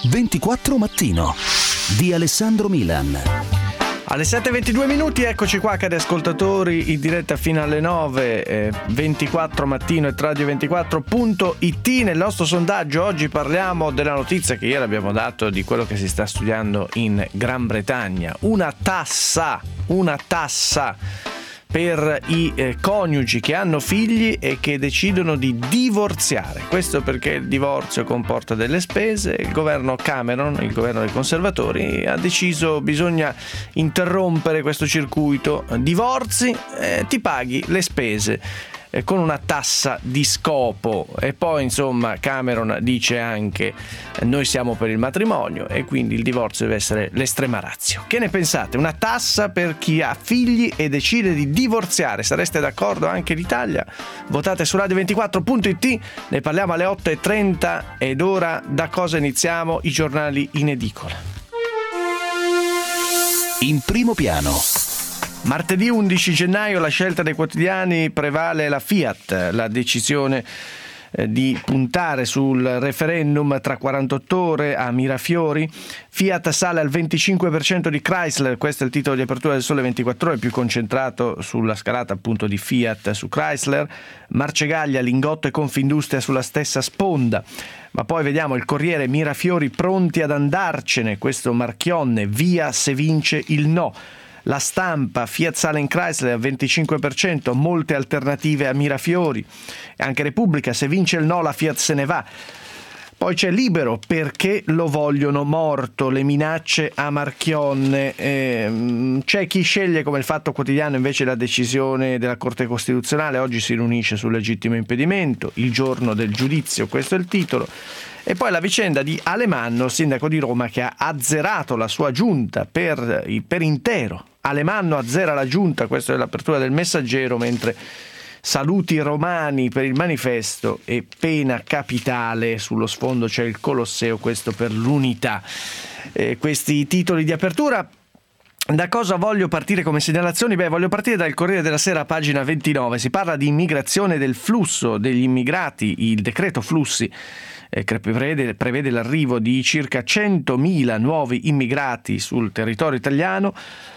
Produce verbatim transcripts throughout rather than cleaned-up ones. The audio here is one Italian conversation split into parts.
ventiquattro Mattino di Alessandro Milan. Alle sette e ventidue minuti, eccoci qua cari ascoltatori, in diretta fino alle nove, eh, ventiquattro Mattino e radio ventiquattro punto it. Nel nostro sondaggio oggi parliamo della notizia che ieri abbiamo dato di quello che si sta studiando in Gran Bretagna. Una tassa, una tassa per i eh, coniugi che hanno figli e che decidono di divorziare. Questo perché il divorzio comporta delle spese. Il governo Cameron, il governo dei conservatori, ha deciso bisogna interrompere questo circuito. Divorzi, eh, ti paghi le spese eh, con una tassa di scopo. E poi insomma Cameron dice anche eh, noi siamo per il matrimonio e quindi il divorzio deve essere l'estrema ratio. Che ne pensate? Una tassa per chi ha figli e decide di divorziare. Sareste d'accordo anche in Italia? Votate su radio ventiquattro punto it, ne parliamo alle otto e trenta. Ed ora da cosa iniziamo? I giornali in edicola. In primo piano. Martedì undici gennaio la scelta dei quotidiani, prevale la Fiat, la decisione eh, di puntare sul referendum tra quarantotto ore a Mirafiori. Fiat sale al venticinque per cento di Chrysler, questo è il titolo di apertura del Sole ventiquattro Ore, più concentrato sulla scalata appunto di Fiat su Chrysler. Marcegaglia, Lingotto e Confindustria sulla stessa sponda. Ma poi vediamo il Corriere, Mirafiori pronti ad andarcene, questo Marchionne, via se vince il no. La Stampa, Fiat sale in Chrysler al venticinque per cento, molte alternative a Mirafiori. E anche Repubblica, se vince il no la Fiat se ne va. Poi c'è Libero, perché lo vogliono morto, le minacce a Marchionne. Eh, c'è chi sceglie come il Fatto Quotidiano invece la decisione della Corte Costituzionale, oggi si riunisce sul legittimo impedimento, il giorno del giudizio, questo è il titolo. E poi la vicenda di Alemanno, sindaco di Roma, che ha azzerato la sua giunta per, per intero. Alemanno azzera la giunta, questa è l'apertura del Messaggero, mentre saluti romani per il manifesto e pena capitale, sullo sfondo c'è il Colosseo, questo per l'unità. Eh, questi titoli di apertura. Da cosa voglio partire come segnalazioni? Beh, voglio partire dal Corriere della Sera, pagina ventinove. Si parla di immigrazione, del flusso degli immigrati, il decreto flussi eh, che prevede, prevede l'arrivo di circa centomila nuovi immigrati sul territorio italiano.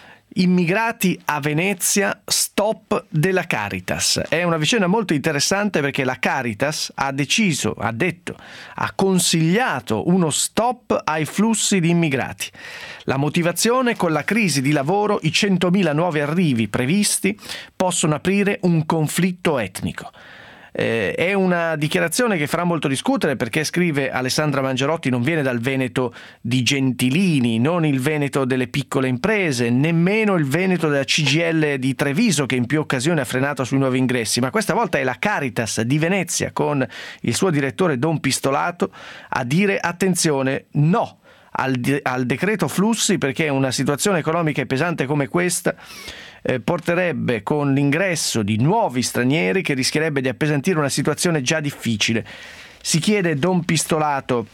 Immigrati a Venezia, stop della Caritas. È una vicenda molto interessante perché la Caritas ha deciso, ha detto, ha consigliato uno stop ai flussi di immigrati. La motivazione: con la crisi di lavoro i centomila nuovi arrivi previsti possono aprire un conflitto etnico. Eh, è una dichiarazione che farà molto discutere perché, scrive Alessandra Mangerotti, non viene dal Veneto di Gentilini, non il Veneto delle piccole imprese, nemmeno il Veneto della C G I L di Treviso, che in più occasioni ha frenato sui nuovi ingressi, ma questa volta è la Caritas di Venezia con il suo direttore Don Pistolato a dire attenzione, no al, al decreto flussi, perché una situazione economica pesante come questa Eh, porterebbe con l'ingresso di nuovi stranieri che rischierebbe di appesantire una situazione già difficile. Si chiede Don Pistolato: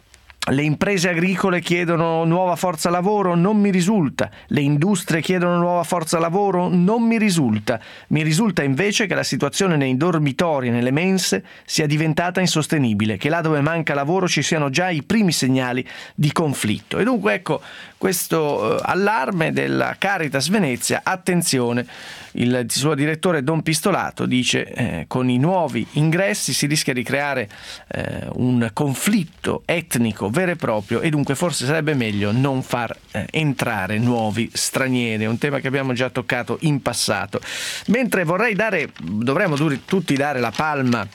le imprese agricole chiedono nuova forza lavoro? Non mi risulta. Le industrie chiedono nuova forza lavoro? Non mi risulta. Mi risulta invece che la situazione nei dormitori e nelle mense sia diventata insostenibile, che là dove manca lavoro ci siano già i primi segnali di conflitto. E dunque ecco questo eh, allarme della Caritas Venezia. Attenzione, il suo direttore Don Pistolato dice eh, con i nuovi ingressi si rischia di creare eh, un conflitto etnico vero e proprio, e dunque forse sarebbe meglio non far eh, entrare nuovi stranieri. È un tema che abbiamo già toccato in passato. Mentre vorrei dare, dovremmo tutti dare la palma,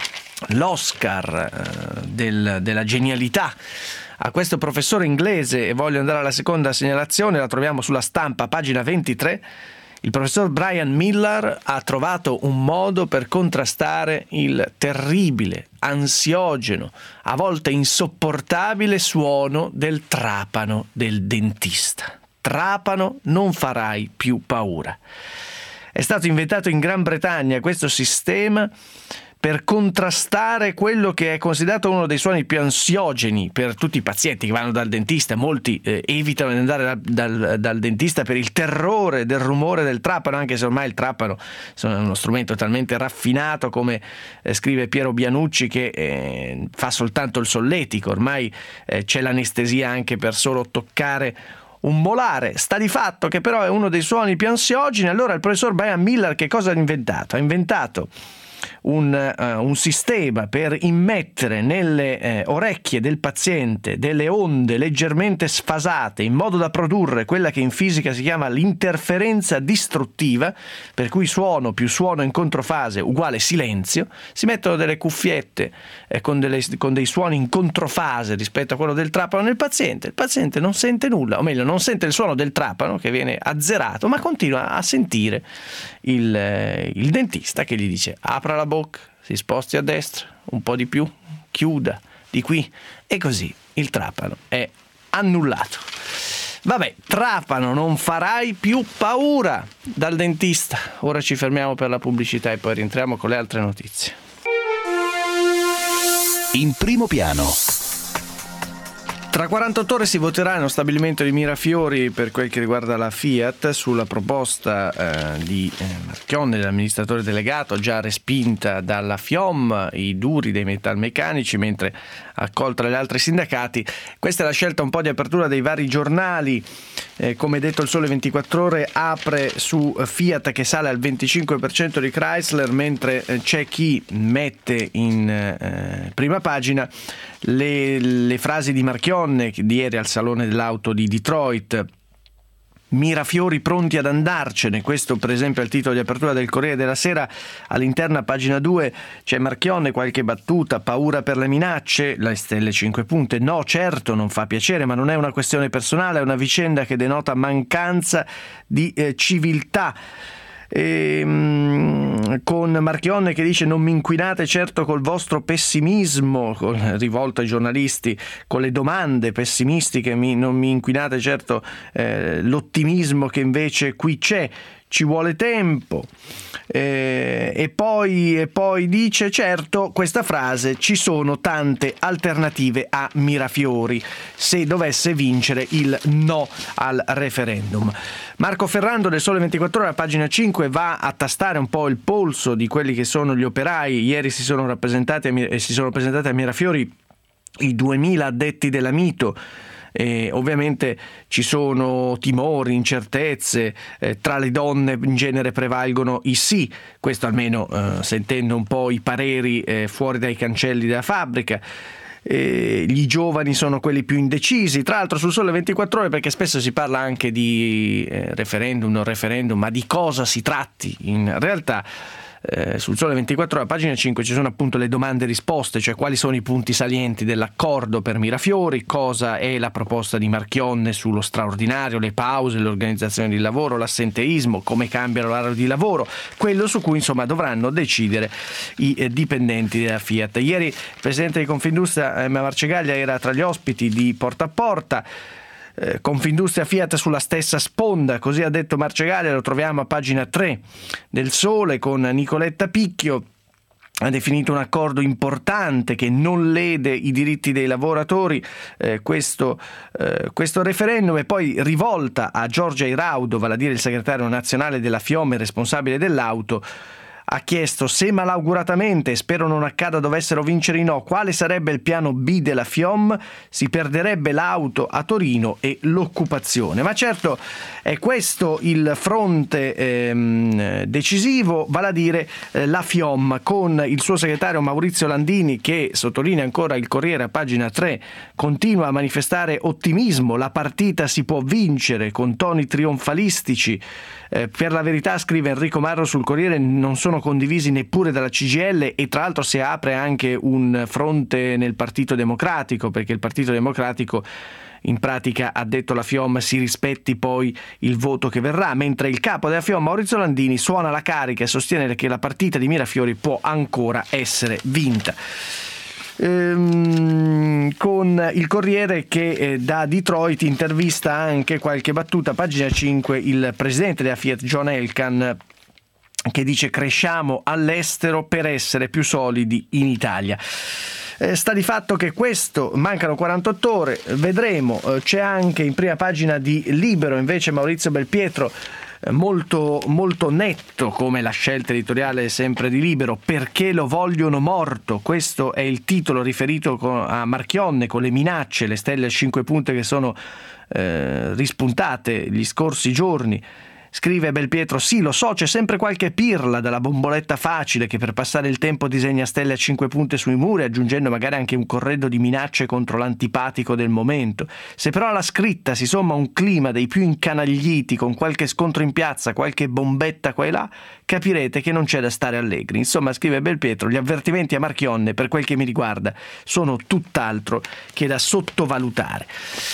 l'Oscar eh, del, della genialità a questo professore inglese, e voglio andare alla seconda segnalazione, la troviamo sulla Stampa, pagina ventitré. Il professor Brian Miller ha trovato un modo per contrastare il terribile, ansiogeno, a volte insopportabile suono del trapano del dentista. Trapano, non farai più paura. È stato inventato in Gran Bretagna questo sistema per contrastare quello che è considerato uno dei suoni più ansiogeni per tutti i pazienti che vanno dal dentista. Molti eh, evitano di andare dal, dal, dal dentista per il terrore del rumore del trapano, anche se ormai il trapano è uno strumento talmente raffinato, come eh, scrive Piero Bianucci, che eh, fa soltanto il solletico. Ormai eh, c'è l'anestesia anche per solo toccare un molare. Sta di fatto che però è uno dei suoni più ansiogeni. Allora il professor Brian Miller che cosa ha inventato? Ha inventato Un, uh, un sistema per immettere nelle eh, orecchie del paziente delle onde leggermente sfasate in modo da produrre quella che in fisica si chiama l'interferenza distruttiva, per cui suono più suono in controfase uguale silenzio. Si mettono delle cuffiette eh, con, delle, con dei suoni in controfase rispetto a quello del trapano nel paziente. Il paziente non sente nulla, o meglio non sente il suono del trapano che viene azzerato, ma continua a sentire il, eh, il dentista che gli dice: apra la bocca, si sposti a destra, un po' di più, chiuda di qui, e così il trapano è annullato. Vabbè, trapano, non farai più paura dal dentista. Ora ci fermiamo per la pubblicità e poi rientriamo con le altre notizie. In primo piano. Tra quarantotto ore si voterà nello stabilimento di Mirafiori per quel che riguarda la Fiat sulla proposta eh, di eh, Marchionne, dell'amministratore delegato, già respinta dalla FIOM, i duri dei metalmeccanici, mentre accolta dagli altri sindacati. Questa è la scelta un po' di apertura dei vari giornali. Eh, come detto, il Sole ventiquattro Ore apre su Fiat che sale al venticinque per cento di Chrysler, mentre eh, c'è chi mette in eh, prima pagina le, le frasi di Marchionne di ieri al Salone dell'Auto di Detroit. Mirafiori pronti ad andarcene, questo per esempio è il titolo di apertura del Corriere della Sera. All'interno a pagina due c'è Marchionne, qualche battuta: paura per le minacce, le stelle cinque punte, no certo non fa piacere, ma non è una questione personale, è una vicenda che denota mancanza di eh, civiltà. E, mh, con Marchionne che dice: non mi inquinate certo col vostro pessimismo, con, rivolto ai giornalisti, con le domande pessimistiche, mi, non mi inquinate certo eh, l'ottimismo che invece qui c'è, ci vuole tempo. Eh, e, poi, e poi dice: certo, questa frase, ci sono tante alternative a Mirafiori se dovesse vincere il no al referendum. Marco Ferrando del Sole ventiquattro Ore a pagina cinque va a tastare un po' il polso di quelli che sono gli operai. Ieri si sono rappresentati e si sono presentati a Mirafiori i duemila addetti della Mito. E ovviamente ci sono timori, incertezze, eh, tra le donne in genere prevalgono i sì, questo almeno eh, sentendo un po' i pareri eh, fuori dai cancelli della fabbrica. Eh, gli giovani sono quelli più indecisi, tra l'altro sul Sole ventiquattro Ore, perché spesso si parla anche di eh, referendum, non referendum, ma di cosa si tratti in realtà. Eh, sul Sole ventiquattro Ore a pagina cinque ci sono appunto le domande e risposte, cioè quali sono i punti salienti dell'accordo per Mirafiori, cosa è la proposta di Marchionne sullo straordinario, le pause, l'organizzazione di lavoro, l'assenteismo, come cambiano l'orario di lavoro, quello su cui insomma dovranno decidere i eh, dipendenti della Fiat. Ieri il presidente di Confindustria eh, Marcegaglia era tra gli ospiti di Porta a Porta. Eh, Confindustria Fiat sulla stessa sponda, così ha detto Marcegaglia, lo troviamo a pagina tre del Sole con Nicoletta Picchio. Ha definito un accordo importante che non lede i diritti dei lavoratori, eh, questo, eh, questo referendum. E poi rivolta a Giorgia Iraudo, vale a dire il segretario nazionale della FIOM e responsabile dell'auto, ha chiesto: se malauguratamente, spero non accada, dovessero vincere i no, quale sarebbe il piano B della FIOM? Si perderebbe l'auto a Torino e l'occupazione. Ma certo è questo il fronte ehm, decisivo, vale a dire eh, la FIOM con il suo segretario Maurizio Landini, che sottolinea ancora il Corriere a pagina tre, continua a manifestare ottimismo, la partita si può vincere, con toni trionfalistici. Eh, per la verità, scrive Enrico Marro sul Corriere, non sono condivisi neppure dalla C G I L, e tra l'altro si apre anche un fronte nel Partito Democratico, perché il Partito Democratico in pratica ha detto alla FIOM si rispetti poi il voto che verrà, mentre il capo della FIOM Maurizio Landini suona la carica e sostiene che la partita di Mirafiori può ancora essere vinta. Ehm, con il Corriere che eh, da Detroit intervista anche qualche battuta, pagina cinque, il presidente della Fiat John Elkann, che dice cresciamo all'estero per essere più solidi in Italia. Eh, sta di fatto che questo, mancano quarantotto ore, vedremo. Eh, c'è anche in prima pagina di Libero invece Maurizio Belpietro, eh, molto, molto netto come la scelta editoriale sempre di Libero, perché lo vogliono morto. Questo è il titolo riferito con, a Marchionne, con le minacce, le stelle a cinque punte che sono eh, rispuntate gli scorsi giorni. Scrive Belpietro: sì, lo so, c'è sempre qualche pirla dalla bomboletta facile che per passare il tempo disegna stelle a cinque punte sui muri, aggiungendo magari anche un corredo di minacce contro l'antipatico del momento. Se però alla scritta si somma un clima dei più incanagliti, con qualche scontro in piazza, qualche bombetta qua e là, capirete che non c'è da stare allegri. Insomma, scrive Belpietro, gli avvertimenti a Marchionne, per quel che mi riguarda, sono tutt'altro che da sottovalutare.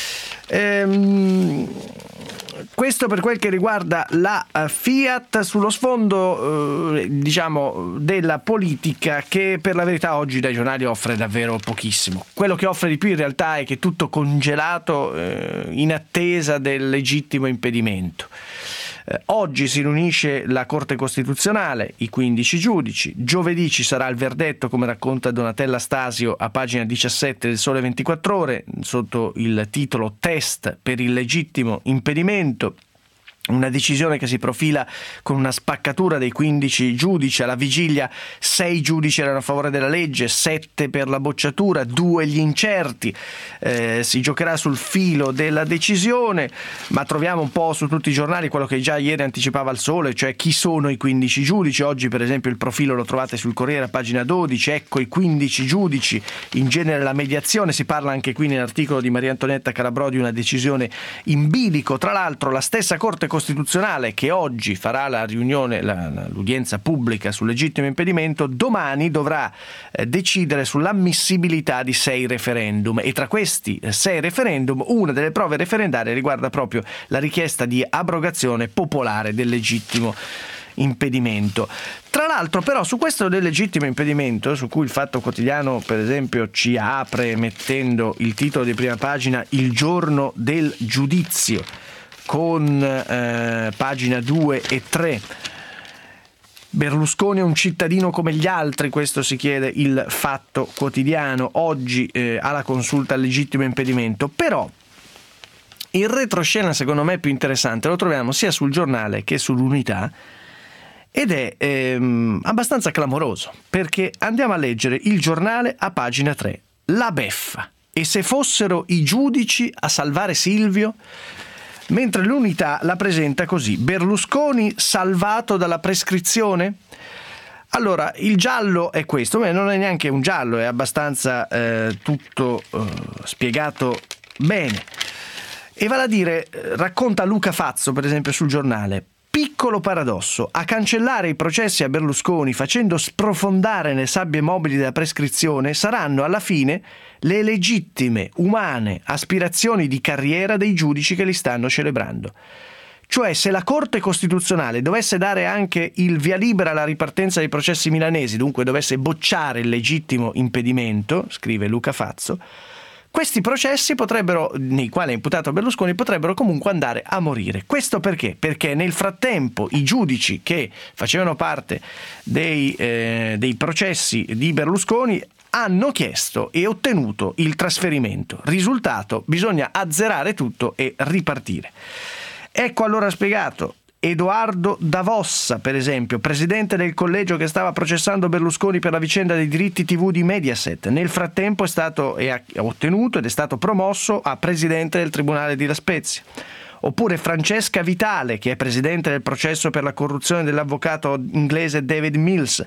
Ehm... Questo per quel che riguarda la Fiat, sullo sfondo eh, diciamo della politica, che per la verità oggi dai giornali offre davvero pochissimo. Quello che offre di più in realtà è che è tutto congelato eh, in attesa del legittimo impedimento. Eh, oggi si riunisce la Corte Costituzionale, i quindici giudici, giovedì ci sarà il verdetto, come racconta Donatella Stasio a pagina diciassette del Sole ventiquattro Ore, sotto il titolo Test per il legittimo impedimento. Una decisione che si profila con una spaccatura dei quindici giudici. Alla vigilia sei giudici erano a favore della legge, sette per la bocciatura, due gli incerti. Eh, si giocherà sul filo della decisione, ma troviamo un po' su tutti i giornali quello che già ieri anticipava il Sole, cioè chi sono i quindici giudici. Oggi per esempio il profilo lo trovate sul Corriere a pagina dodici, ecco i quindici giudici, in genere la mediazione. Si parla anche qui nell'articolo di Maria Antonietta Calabrò di una decisione in bilico. Tra l'altro la stessa Corte Costituzionale, che oggi farà la riunione, la, l'udienza pubblica sul legittimo impedimento, domani dovrà eh, decidere sull'ammissibilità di sei referendum, e tra questi eh, sei referendum una delle prove referendarie riguarda proprio la richiesta di abrogazione popolare del legittimo impedimento. Tra l'altro però su questo del legittimo impedimento, su cui il Fatto Quotidiano per esempio ci apre mettendo il titolo di prima pagina il giorno del giudizio, con eh, pagina due e tre. Berlusconi è un cittadino come gli altri, questo si chiede il Fatto Quotidiano oggi eh, alla consulta al legittimo impedimento. Però il retroscena secondo me più interessante lo troviamo sia sul Giornale che sull'Unità, ed è ehm, abbastanza clamoroso, perché andiamo a leggere il Giornale a pagina tre. La beffa: e se fossero i giudici a salvare Silvio? Mentre l'Unità la presenta così: Berlusconi salvato dalla prescrizione? Allora, il giallo è questo, ma non è neanche un giallo, è abbastanza eh, tutto eh, spiegato bene. E vale a dire, racconta Luca Fazzo, per esempio, sul Giornale: piccolo paradosso, a cancellare i processi a Berlusconi facendo sprofondare nelle sabbie mobili della prescrizione saranno alla fine le legittime, umane aspirazioni di carriera dei giudici che li stanno celebrando. Cioè, se la Corte Costituzionale dovesse dare anche il via libera alla ripartenza dei processi milanesi, dunque dovesse bocciare il legittimo impedimento, scrive Luca Fazzo, questi processi potrebbero, nei quali è imputato Berlusconi, potrebbero comunque andare a morire. Questo perché? Perché nel frattempo i giudici che facevano parte dei, eh, dei processi di Berlusconi hanno chiesto e ottenuto il trasferimento. Risultato: bisogna azzerare tutto e ripartire. Ecco allora spiegato. Edoardo Davossa, per esempio, presidente del collegio che stava processando Berlusconi per la vicenda dei diritti tivù di Mediaset, nel frattempo è stato e ha ottenuto ed è stato promosso a presidente del Tribunale di La Spezia. Oppure Francesca Vitale, che è presidente del processo per la corruzione dell'avvocato inglese David Mills.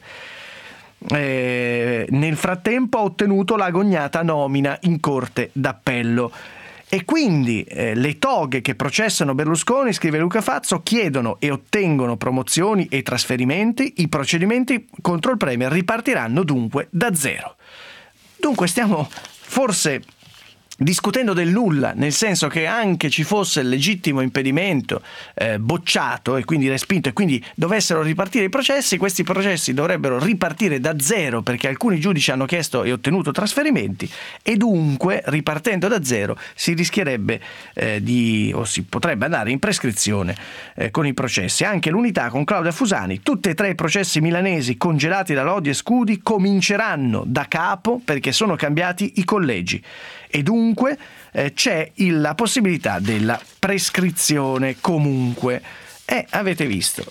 Eh, nel frattempo ha ottenuto l'agognata nomina in Corte d'Appello. E quindi eh, le toghe che processano Berlusconi, scrive Luca Fazzo, chiedono e ottengono promozioni e trasferimenti. I procedimenti contro il premier ripartiranno dunque da zero. Dunque stiamo forse discutendo del nulla, nel senso che anche ci fosse il legittimo impedimento eh, bocciato e quindi respinto e quindi dovessero ripartire i processi, questi processi dovrebbero ripartire da zero perché alcuni giudici hanno chiesto e ottenuto trasferimenti e dunque ripartendo da zero si rischierebbe eh, di o si potrebbe andare in prescrizione eh, con i processi. Anche l'Unità con Claudia Fusani, tutti e tre i processi milanesi congelati da Lodi e Scudi cominceranno da capo perché sono cambiati i collegi. E dunque eh, c'è il, la possibilità della prescrizione comunque. E avete visto,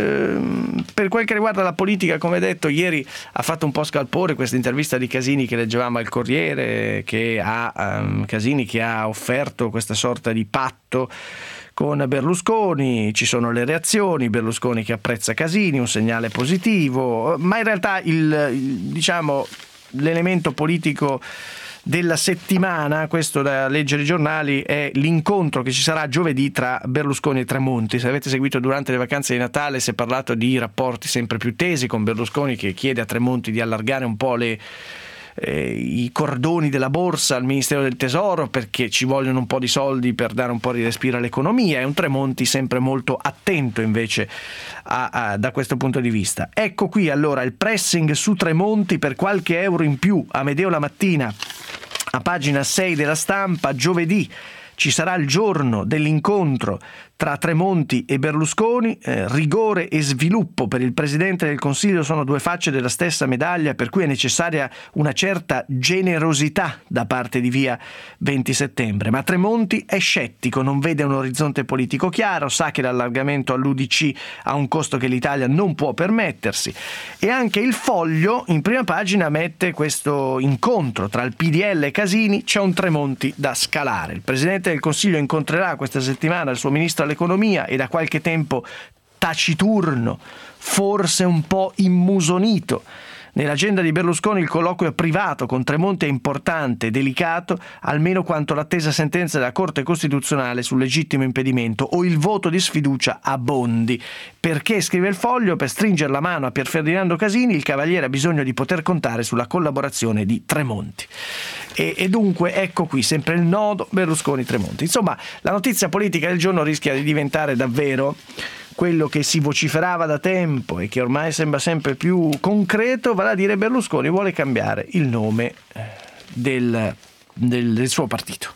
ehm, per quel che riguarda la politica, come detto, ieri ha fatto un po' scalpore questa intervista di Casini che leggevamo al Corriere, che ha um, Casini che ha offerto questa sorta di patto con Berlusconi, ci sono le reazioni, Berlusconi che apprezza Casini, un segnale positivo, ma in realtà il, il diciamo l'elemento politico della settimana, questo da leggere i giornali, è l'incontro che ci sarà giovedì tra Berlusconi e Tremonti. Se avete seguito durante le vacanze di Natale si è parlato di rapporti sempre più tesi con Berlusconi che chiede a Tremonti di allargare un po' le Eh, i cordoni della borsa al Ministero del Tesoro perché ci vogliono un po' di soldi per dare un po' di respiro all'economia. È un Tremonti sempre molto attento invece a, a, da questo punto di vista. Ecco qui allora il pressing su Tremonti per qualche euro in più. Amedeo La Mattina, a pagina sei della Stampa, giovedì ci sarà il giorno dell'incontro tra Tremonti e Berlusconi, eh, rigore e sviluppo per il Presidente del Consiglio sono due facce della stessa medaglia, per cui è necessaria una certa generosità da parte di Via venti settembre. Ma Tremonti è scettico, non vede un orizzonte politico chiaro, sa che l'allargamento all'U D C ha un costo che l'Italia non può permettersi. E anche il Foglio in prima pagina mette questo incontro tra il P D L e Casini, c'è un Tremonti da scalare. Il Presidente del Consiglio incontrerà questa settimana il suo ministro all'economia e da qualche tempo taciturno, forse un po' immusonito. Nell'agenda di Berlusconi il colloquio privato con Tremonti è importante e delicato, almeno quanto l'attesa sentenza della Corte Costituzionale sul legittimo impedimento o il voto di sfiducia a Bondi. Perché, scrive il Foglio, per stringere la mano a Pier Ferdinando Casini il Cavaliere ha bisogno di poter contare sulla collaborazione di Tremonti. E, e dunque ecco qui sempre il nodo Berlusconi-Tremonti. Insomma, la notizia politica del giorno rischia di diventare davvero quello che si vociferava da tempo e che ormai sembra sempre più concreto, vale a dire Berlusconi vuole cambiare il nome del, del, del suo partito.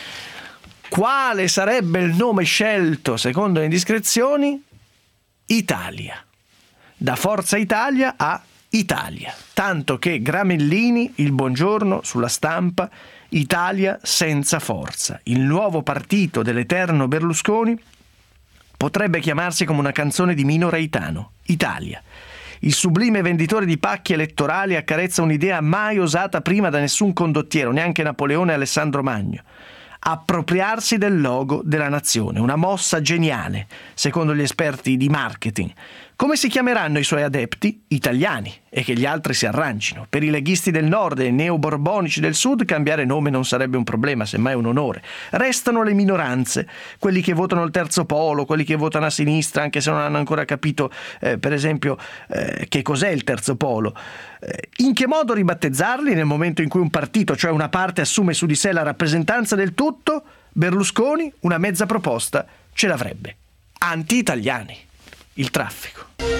Quale sarebbe il nome scelto secondo le indiscrezioni? Italia. Da Forza Italia a Italia. Tanto che Gramellini, il buongiorno sulla Stampa, Italia senza forza. Il nuovo partito dell'eterno Berlusconi potrebbe chiamarsi come una canzone di Mino Reitano, Italia. Il sublime venditore di pacchi elettorali accarezza un'idea mai osata prima da nessun condottiero, neanche Napoleone e Alessandro Magno. Appropriarsi del logo della nazione, una mossa geniale, secondo gli esperti di marketing. Come si chiameranno i suoi adepti? Italiani, e che gli altri si arrangino. Per i leghisti del nord e i neoborbonici del sud cambiare nome non sarebbe un problema, semmai un onore. Restano le minoranze, quelli che votano il terzo polo, quelli che votano a sinistra, anche se non hanno ancora capito, eh, per esempio, eh, che cos'è il terzo polo. Eh, in che modo ribattezzarli nel momento in cui un partito, cioè una parte, assume su di sé la rappresentanza del tutto? Berlusconi una mezza proposta ce l'avrebbe. Anti-italiani. Il traffico.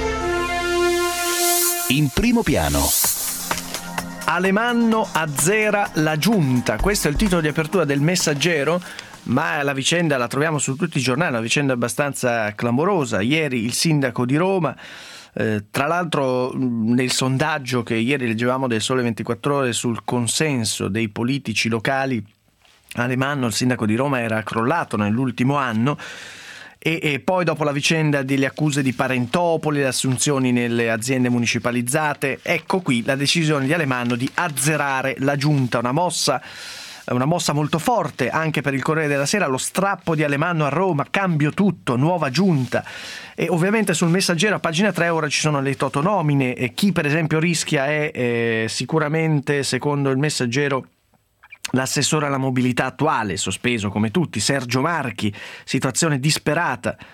In primo piano. Alemanno azzera la giunta. Questo è il titolo di apertura del Messaggero, ma la vicenda la troviamo su tutti i giornali, una vicenda abbastanza clamorosa. Ieri il sindaco di Roma, eh, tra l'altro nel sondaggio che ieri leggevamo del Sole ventiquattro Ore sul consenso dei politici locali, Alemanno, il sindaco di Roma, era crollato nell'ultimo anno. E, e poi dopo la vicenda delle accuse di parentopoli, le assunzioni nelle aziende municipalizzate, ecco qui la decisione di Alemanno di azzerare la giunta, una mossa, una mossa molto forte anche per il Corriere della Sera, lo strappo di Alemanno a Roma, cambio tutto, nuova giunta. E ovviamente sul Messaggero a pagina tre ora ci sono le totonomine e chi per esempio rischia è eh, sicuramente, secondo il Messaggero, l'assessore alla mobilità attuale, sospeso come tutti, Sergio Marchi, situazione disperata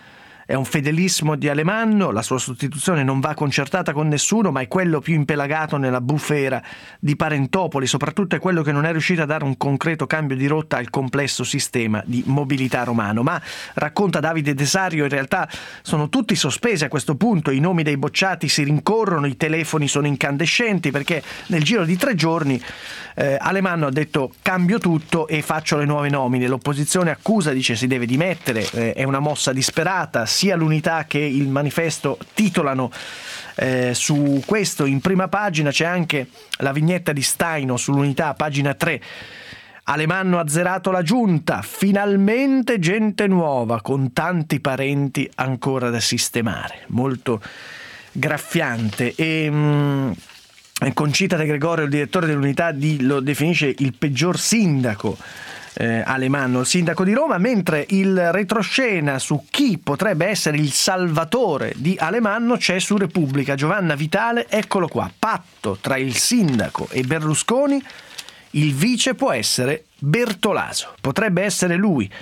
è un fedelissimo di Alemanno, la sua sostituzione non va concertata con nessuno, ma è quello più impelagato nella bufera di Parentopoli, soprattutto è quello che non è riuscito a dare un concreto cambio di rotta al complesso sistema di mobilità romano. Ma, racconta Davide Desario, in realtà sono tutti sospesi a questo punto, i nomi dei bocciati si rincorrono, i telefoni sono incandescenti, perché nel giro di tre giorni eh, Alemanno ha detto cambio tutto e faccio le nuove nomine. L'opposizione accusa, dice si deve dimettere, eh, è una mossa disperata. Sia l'Unità che il Manifesto titolano eh, su questo in prima pagina. C'è anche la vignetta di Staino sull'Unità, pagina tre. Alemanno ha azzerato la giunta, finalmente gente nuova con tanti parenti ancora da sistemare. Molto graffiante. E mh, Concita De Gregorio, il direttore dell'Unità, di, lo definisce il peggior sindaco eh, Alemanno, il sindaco di Roma, mentre il retroscena su chi potrebbe essere il salvatore di Alemanno c'è su Repubblica. Giovanna Vitale, eccolo qua, patto tra il sindaco e Berlusconi, il vice può essere Bertolaso, potrebbe essere lui.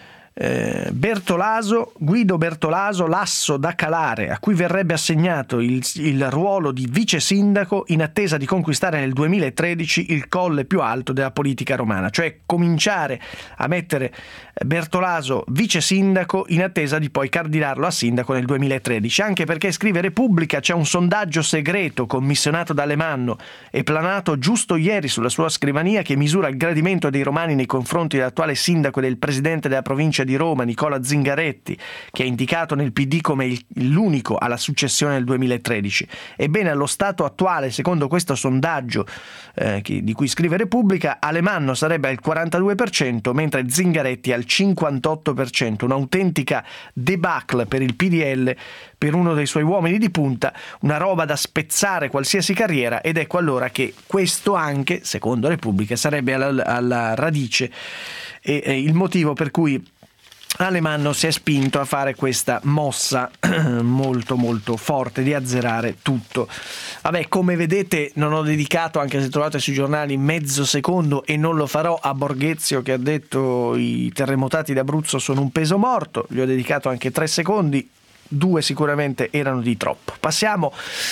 Eh, Bertolaso, Guido Bertolaso, l'asso da calare a cui verrebbe assegnato il, il ruolo di vice sindaco in attesa di conquistare nel duemilatredici il colle più alto della politica romana, cioè cominciare a mettere Bertolaso vice sindaco in attesa di poi candidarlo a sindaco nel duemilatredici, anche perché, scrive Repubblica, c'è un sondaggio segreto commissionato da Alemanno e planato giusto ieri sulla sua scrivania che misura il gradimento dei romani nei confronti dell'attuale sindaco e del presidente della provincia di Roma, Nicola Zingaretti, che è indicato nel P D come il, l'unico alla successione nel duemilatredici. Ebbene, allo stato attuale, secondo questo sondaggio eh, che, di cui scrive Repubblica, Alemanno sarebbe al quarantadue per cento, mentre Zingaretti al cinquantotto per cento, un'autentica debacle per il P D L, per uno dei suoi uomini di punta, una roba da spezzare qualsiasi carriera, ed ecco allora che questo anche, secondo Repubblica, sarebbe alla, alla radice e, e il motivo per cui Alemanno si è spinto a fare questa mossa molto molto forte di azzerare tutto. Vabbè, come vedete non ho dedicato, anche se trovate sui giornali, mezzo secondo, e non lo farò, a Borghezio che ha detto i terremotati d'Abruzzo sono un peso morto. Gli ho dedicato anche tre secondi, due sicuramente erano di troppo. Passiamo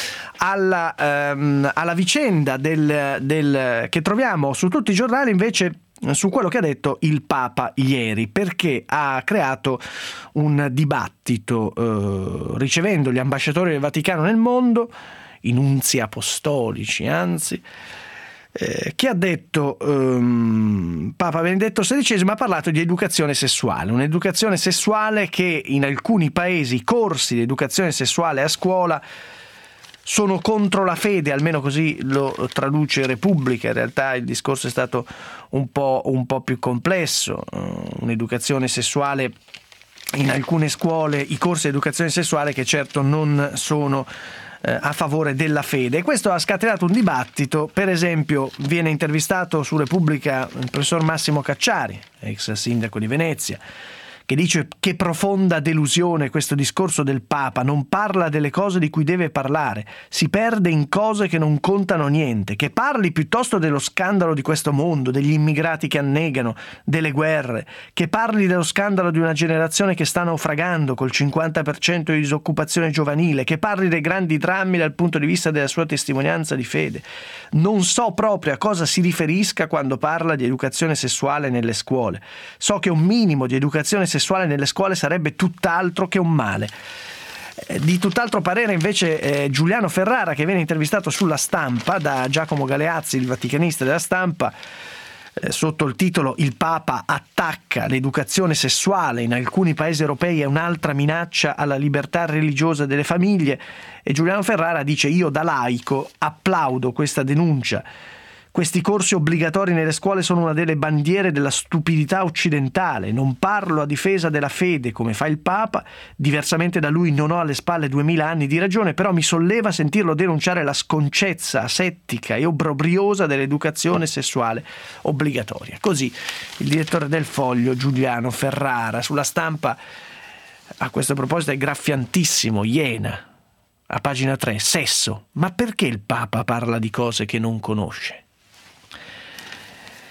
alla, ehm, alla vicenda del, del, che troviamo su tutti i giornali invece, su quello che ha detto il Papa ieri, perché ha creato un dibattito eh, ricevendo gli ambasciatori del Vaticano nel mondo, i nunzi apostolici anzi, eh, che ha detto ehm, Papa Benedetto sedicesimo ha parlato di educazione sessuale, un'educazione sessuale che in alcuni paesi, corsi di educazione sessuale a scuola sono contro la fede, almeno così lo traduce Repubblica. In realtà il discorso è stato un po', un po' più complesso. Un'educazione sessuale in alcune scuole, i corsi di educazione sessuale che certo non sono eh, a favore della fede. E questo ha scatenato un dibattito. Per esempio viene intervistato su Repubblica il professor Massimo Cacciari, ex sindaco di Venezia, che dice che profonda delusione questo discorso del Papa, non parla delle cose di cui deve parlare, si perde in cose che non contano niente, che parli piuttosto dello scandalo di questo mondo, degli immigrati che annegano, delle guerre, che parli dello scandalo di una generazione che sta naufragando col cinquanta per cento di disoccupazione giovanile, che parli dei grandi drammi dal punto di vista della sua testimonianza di fede. Non so proprio a cosa si riferisca quando parla di educazione sessuale nelle scuole. So che un minimo di educazione sessuale nelle scuole sarebbe tutt'altro che un male. Di tutt'altro parere invece eh, Giuliano Ferrara, che viene intervistato sulla Stampa da Giacomo Galeazzi, il vaticanista della Stampa, eh, sotto il titolo "Il Papa attacca l'educazione sessuale in alcuni paesi europei è un'altra minaccia alla libertà religiosa delle famiglie", e Giuliano Ferrara dice: "Io da laico applaudo questa denuncia. Questi corsi obbligatori nelle scuole sono una delle bandiere della stupidità occidentale. Non parlo a difesa della fede come fa il Papa, diversamente da lui non ho alle spalle duemila anni di ragione, però mi solleva sentirlo denunciare la sconcezza asettica e obbrobriosa dell'educazione sessuale obbligatoria". Così il direttore del Foglio Giuliano Ferrara. Sulla Stampa a questo proposito è graffiantissimo, Iena, a pagina tre, sesso. Ma perché il Papa parla di cose che non conosce?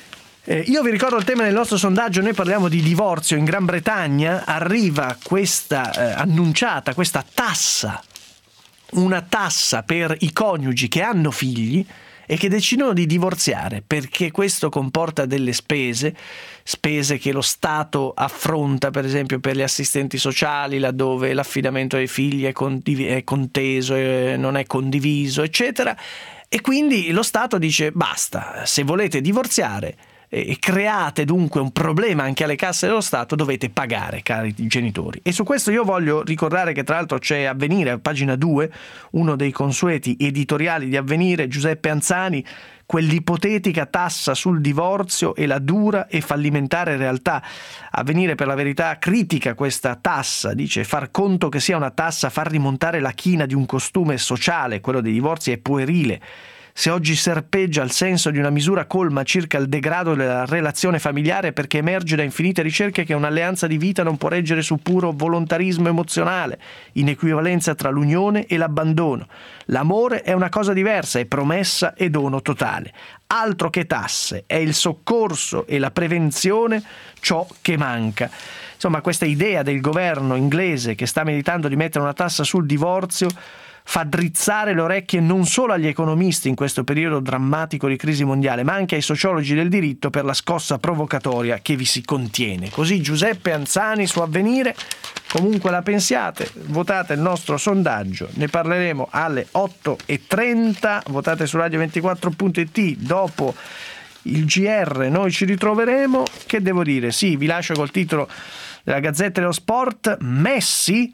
Eh, io vi ricordo il tema del nostro sondaggio, noi parliamo di divorzio. In Gran Bretagna arriva questa eh, annunciata, questa tassa, una tassa per i coniugi che hanno figli e che decidono di divorziare, perché questo comporta delle spese, spese che lo Stato affronta, per esempio per gli assistenti sociali, laddove l'affidamento dei figli è, condiv- è conteso e non è condiviso, eccetera. E quindi lo Stato dice basta, se volete divorziare e create dunque un problema anche alle casse dello Stato, dovete pagare, cari genitori. E su questo io voglio ricordare che tra l'altro c'è Avvenire, a pagina due, uno dei consueti editoriali di Avvenire, Giuseppe Anzani, quell'ipotetica tassa sul divorzio e la dura e fallimentare realtà. Avvenire, per la verità, critica questa tassa, dice: far conto che sia una tassa, far rimontare la china di un costume sociale, quello dei divorzi, è puerile. Se oggi serpeggia il senso di una misura colma circa il degrado della relazione familiare, perché emerge da infinite ricerche che un'alleanza di vita non può reggere su puro volontarismo emozionale, in equivalenza tra l'unione e l'abbandono. L'amore è una cosa diversa, è promessa e dono totale. Altro che tasse, è il soccorso e la prevenzione ciò che manca. Insomma, questa idea del governo inglese che sta meditando di mettere una tassa sul divorzio fa drizzare le orecchie non solo agli economisti in questo periodo drammatico di crisi mondiale, ma anche ai sociologi del diritto per la scossa provocatoria che vi si contiene. Così Giuseppe Anzani su Avvenire. Comunque la pensiate, votate il nostro sondaggio, ne parleremo alle otto e trenta, votate su radio ventiquattro punto it, dopo il G R noi ci ritroveremo. Che devo dire? Sì, vi lascio col titolo della Gazzetta dello Sport: Messi?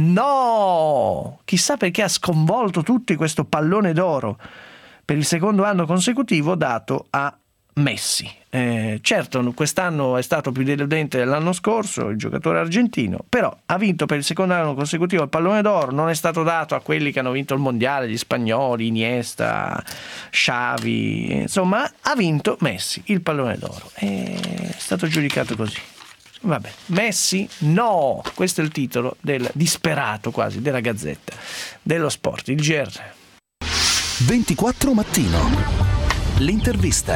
No! Chissà perché ha sconvolto tutti questo pallone d'oro per il secondo anno consecutivo dato a Messi. Eh, certo, quest'anno è stato più deludente dell'anno scorso il giocatore argentino, però ha vinto per il secondo anno consecutivo il pallone d'oro. Non è stato dato a quelli che hanno vinto il mondiale, gli spagnoli, Iniesta, Xavi, insomma ha vinto Messi il pallone d'oro, è stato giudicato così. Vabbè, Messi no, questo è il titolo del disperato quasi della Gazzetta dello Sport, il G R. ventiquattro Mattino, l'intervista.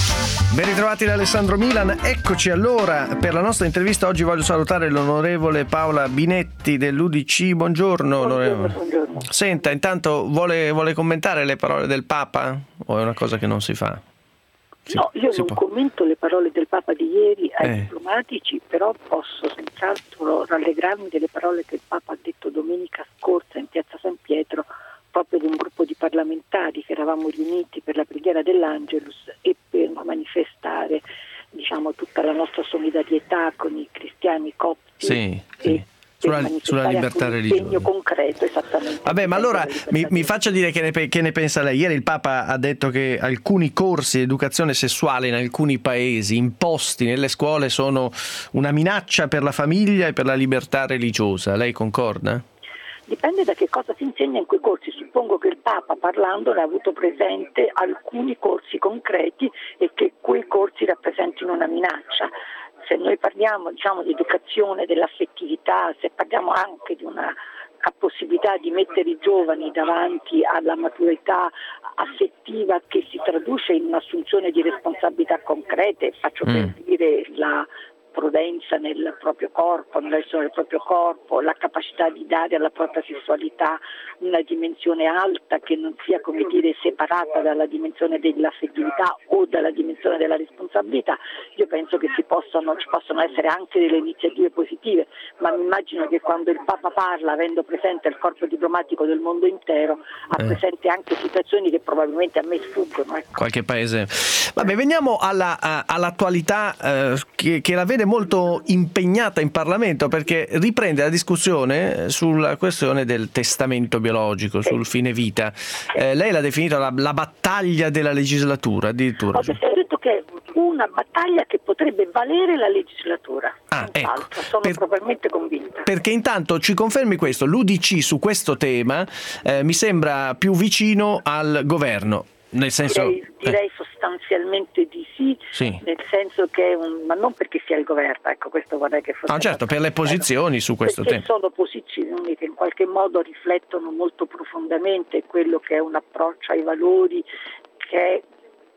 Ben ritrovati da Alessandro Milan, eccoci allora per la nostra intervista. Oggi voglio salutare l'onorevole Paola Binetti dell'U D C, buongiorno. Buongiorno, buongiorno. Senta, intanto vuole, vuole commentare le parole del Papa o è una cosa che non si fa? Si, no, io non può. commento le parole del Papa di ieri ai eh. diplomatici, però posso senz'altro rallegrarmi delle parole che il Papa ha detto domenica scorsa in piazza San Pietro, proprio di un gruppo di parlamentari che eravamo riuniti per la preghiera dell'Angelus e per manifestare, diciamo, tutta la nostra solidarietà con i cristiani copti. Sì, e sì. Sulla, sulla libertà religiosa. Un impegno concreto, esattamente. Vabbè, ma allora mi, mi faccia dire che ne, che ne pensa lei. Ieri il Papa ha detto che alcuni corsi di educazione sessuale in alcuni paesi imposti nelle scuole sono una minaccia per la famiglia e per la libertà religiosa. Lei concorda? Dipende da che cosa si insegna in quei corsi. Suppongo che il Papa, parlando, ne ha avuto presente alcuni corsi concreti e che quei corsi rappresentino una minaccia. Se noi parliamo, diciamo, di educazione dell'affettività, se parliamo anche di una possibilità di mettere i giovani davanti alla maturità affettiva che si traduce in un'assunzione di responsabilità concrete, faccio mm. per dire la prudenza nel proprio corpo, nella gestione del proprio corpo, la capacità di dare alla propria sessualità una dimensione alta che non sia, come dire, separata dalla dimensione dell'affettività o dalla dimensione della responsabilità. Io penso che si possano, ci possono essere anche delle iniziative positive, ma mi immagino che quando il Papa parla, avendo presente il corpo diplomatico del mondo intero, ha eh. presente anche situazioni che probabilmente a me sfuggono. Ecco. Qualche paese. Vabbè, veniamo alla, a, all'attualità eh, che, che la vede molto impegnata in Parlamento, perché riprende la discussione sulla questione del testamento biologico, sul fine vita. Eh, lei l'ha definito la, la battaglia della legislatura, addirittura. Ho detto che è una battaglia che potrebbe valere la legislatura. Ah, ecco. Sono per, probabilmente convinta. Perché intanto ci confermi questo, l'U D C su questo tema eh, mi sembra più vicino al governo. Nel senso, direi, direi eh. sostanzialmente di sì, sì, nel senso che è un, ma non perché sia il governo, ecco, questo vorrei che fosse. Ah, certo, per le posizioni su questo perché tema. Sono posizioni che in qualche modo riflettono molto profondamente quello che è un approccio ai valori che è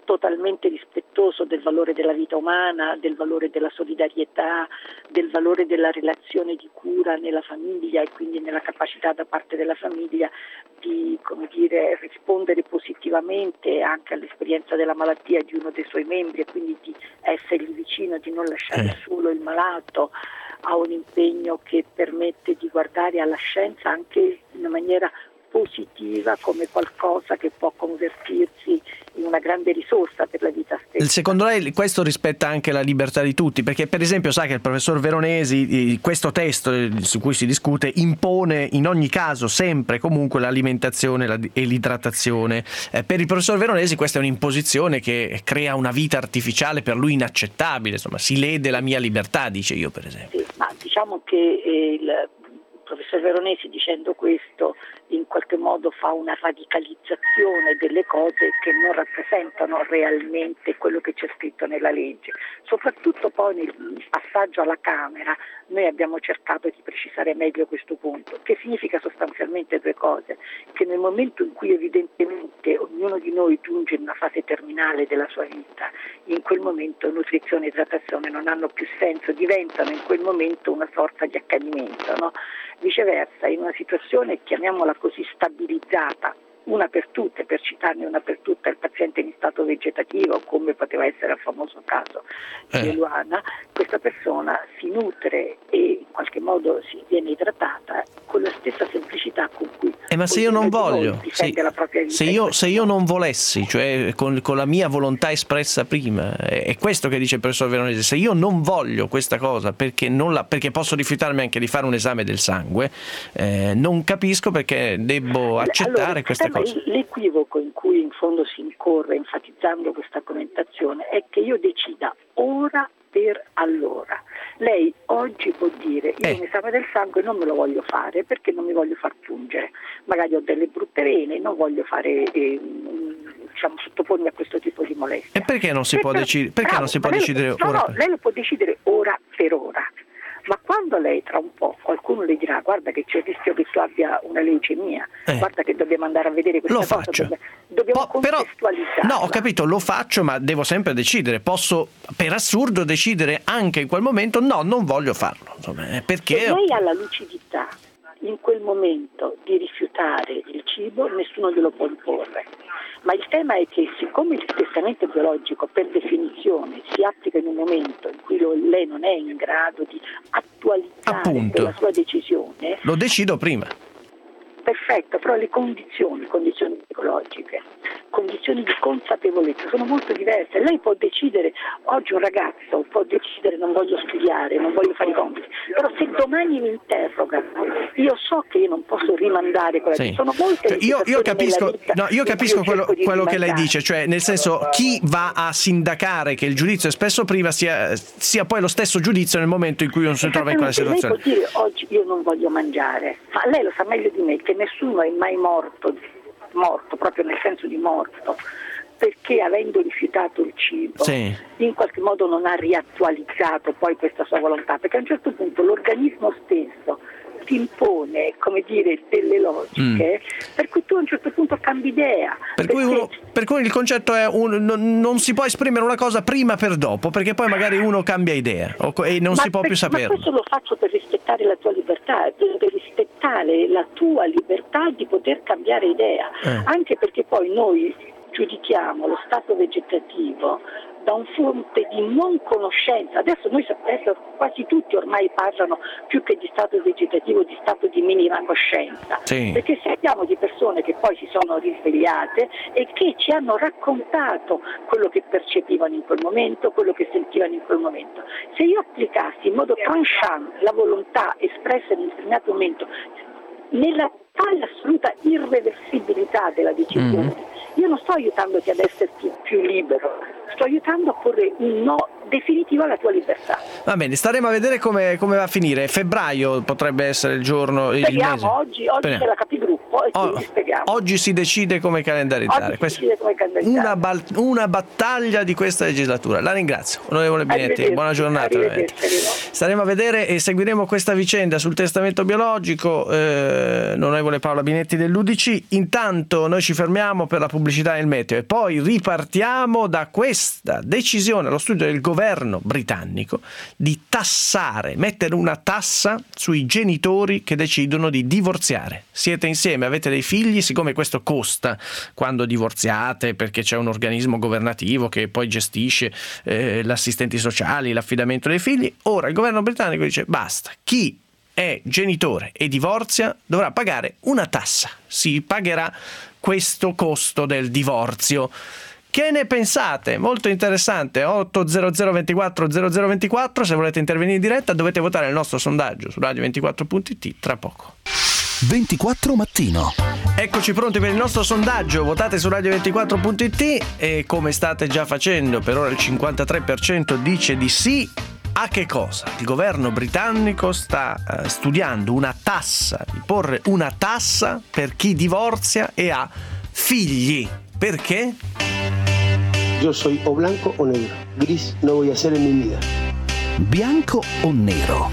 totalmente rispettoso del valore della vita umana, del valore della solidarietà, del valore della relazione di cura nella famiglia e quindi nella capacità da parte della famiglia di, come dire, rispondere positivamente anche all'esperienza della malattia di uno dei suoi membri e quindi di essergli vicino, di non lasciare eh. solo il malato. Ha un impegno che permette di guardare alla scienza anche in una maniera positiva, come qualcosa che può convertirsi in una grande risorsa per la vita stessa. Secondo lei questo rispetta anche la libertà di tutti? Perché per esempio sa che il professor Veronesi, questo testo su cui si discute, impone in ogni caso sempre comunque l'alimentazione e l'idratazione. Eh, per il professor Veronesi questa è un'imposizione che crea una vita artificiale per lui inaccettabile, insomma si lede la mia libertà, dice io per esempio. Sì, ma diciamo che eh, il professor Veronesi, dicendo questo, in qualche modo fa una radicalizzazione delle cose che non rappresentano realmente quello che c'è scritto nella legge. Soprattutto poi nel passaggio alla Camera noi abbiamo cercato di precisare meglio questo punto, che significa sostanzialmente due cose: che nel momento in cui evidentemente ognuno di noi giunge in una fase terminale della sua vita, in quel momento nutrizione e idratazione non hanno più senso, diventano in quel momento una sorta di accanimento, no? Viceversa, in una situazione, chiamiamola così, stabilizzata, una per tutte, per citarne una per tutte, il paziente in stato vegetativo, come poteva essere il famoso caso di eh. Luana, questa persona si nutre e in qualche modo si viene idratata con la stessa semplicità con cui eh ma se io non voglio, se, la propria vita se, io, se io non volessi, cioè con, con la mia volontà espressa prima, è, è questo che dice il professor Veronesi, se io non voglio questa cosa perché, non la, perché posso rifiutarmi anche di fare un esame del sangue, eh, non capisco perché devo accettare allora, queste ma cose. L'equivoco in cui in fondo si incorre enfatizzando questa argomentazione è che io decida ora per allora. Lei oggi può dire io eh. un esame del sangue non me lo voglio fare perché non mi voglio far pungere, magari ho delle brutte vene, non voglio fare eh, diciamo sottopormi a questo tipo di molestia. E perché non si può, per, decid- perché bravo, non si può lei, decidere no, ora? No, per... lei lo può decidere ora per ora. Ma quando lei tra un po' qualcuno le dirà guarda che c'è il rischio che tu abbia una leucemia, eh. guarda che dobbiamo andare a vedere questa lo cosa, faccio. dobbiamo, dobbiamo po- contestualizzarla. Però, no, ho capito, lo faccio, ma devo sempre decidere. Posso per assurdo decidere anche in quel momento no, non voglio farlo. Insomma, perché se lei ha la lucidità in quel momento di rifiutare il cibo, nessuno glielo può imporre. Ma il tema è che siccome il testamento biologico per definizione si applica in un momento in cui lei non è in grado di attualizzare Appunto. la sua decisione, lo decido prima. Perfetto, però le condizioni, condizioni psicologiche, condizioni di consapevolezza sono molto diverse. Lei può decidere, oggi un ragazzo può decidere non voglio studiare, non voglio fare i compiti, però se domani mi interrogano, io so che io non posso rimandare quella sì. Sono molte cioè, io, io capisco, no, io capisco io quello, quello che lei dice, cioè nel senso chi va a sindacare che il giudizio è espresso prima sia, sia poi lo stesso giudizio nel momento in cui uno si trova in quella situazione. Lei può dire oggi io non voglio mangiare, ma lei lo sa meglio di me che nessuno è mai morto, morto proprio nel senso di morto, perché avendo rifiutato il cibo sì. in qualche modo non ha riattualizzato poi questa sua volontà, perché a un certo punto l'organismo stesso ti impone, come dire, delle logiche mm. per cui tu a un certo punto cambi idea. Per cui, uno, per cui il concetto è un, non, non si può esprimere una cosa prima per dopo, perché poi magari uno cambia idea o, e non ma si può per, più saperlo. Ma questo lo faccio per rispettare la tua libertà, per rispettare la tua libertà di poter cambiare idea, eh. anche perché poi noi giudichiamo lo stato vegetativo da un fronte di non conoscenza. Adesso noi adesso quasi tutti ormai parlano più che di stato vegetativo di stato di minima coscienza, sì. perché sappiamo di persone che poi si sono risvegliate e che ci hanno raccontato quello che percepivano in quel momento, quello che sentivano in quel momento. Se io applicassi in modo tranchant la volontà espressa in un determinato momento nella totale assoluta irreversibilità della decisione, mm. io non sto aiutandoti ad esserti più libero, sto aiutando a porre un no definitivo alla tua libertà. Va bene, staremo a vedere come, come va a finire. Febbraio potrebbe essere il giorno, il Speriamo, mese. oggi, oggi c'è la capigruppo. dopo e Oh, quindi speriamo. oggi si decide come calendarizzare. Oggi si decide come calendarizzare. Una, bal- una battaglia di questa legislatura. La ringrazio, onorevole Binetti, buona giornata. Staremo a vedere e seguiremo questa vicenda sul testamento biologico, eh, l'onorevole Paola Binetti dell'U D C. Intanto noi ci fermiamo per la pubblicità e il meteo e poi ripartiamo da questa decisione allo studio del governo britannico di tassare, mettere una tassa sui genitori che decidono di divorziare. Siete insieme, avete dei figli, siccome questo costa quando divorziate perché c'è un organismo governativo che poi gestisce eh, gli assistenti sociali, l'affidamento dei figli, ora il governo britannico dice basta, chi è genitore e divorzia dovrà pagare una tassa, si pagherà questo costo del divorzio. Che ne pensate? Molto interessante. otto zero zero due quattro zero zero due quattro, se volete intervenire in diretta dovete votare il nostro sondaggio su radio ventiquattro punto it tra poco. ventiquattro mattino. Eccoci pronti per il nostro sondaggio, votate su radio ventiquattro punto it e come state già facendo, per ora il cinquantatré per cento dice di sì. A che cosa? Il governo britannico sta uh, studiando una tassa, di porre una tassa per chi divorzia e ha figli. Perché? Yo soy o blanco o negro. Gris no voy a ser en mi vida. Bianco o nero?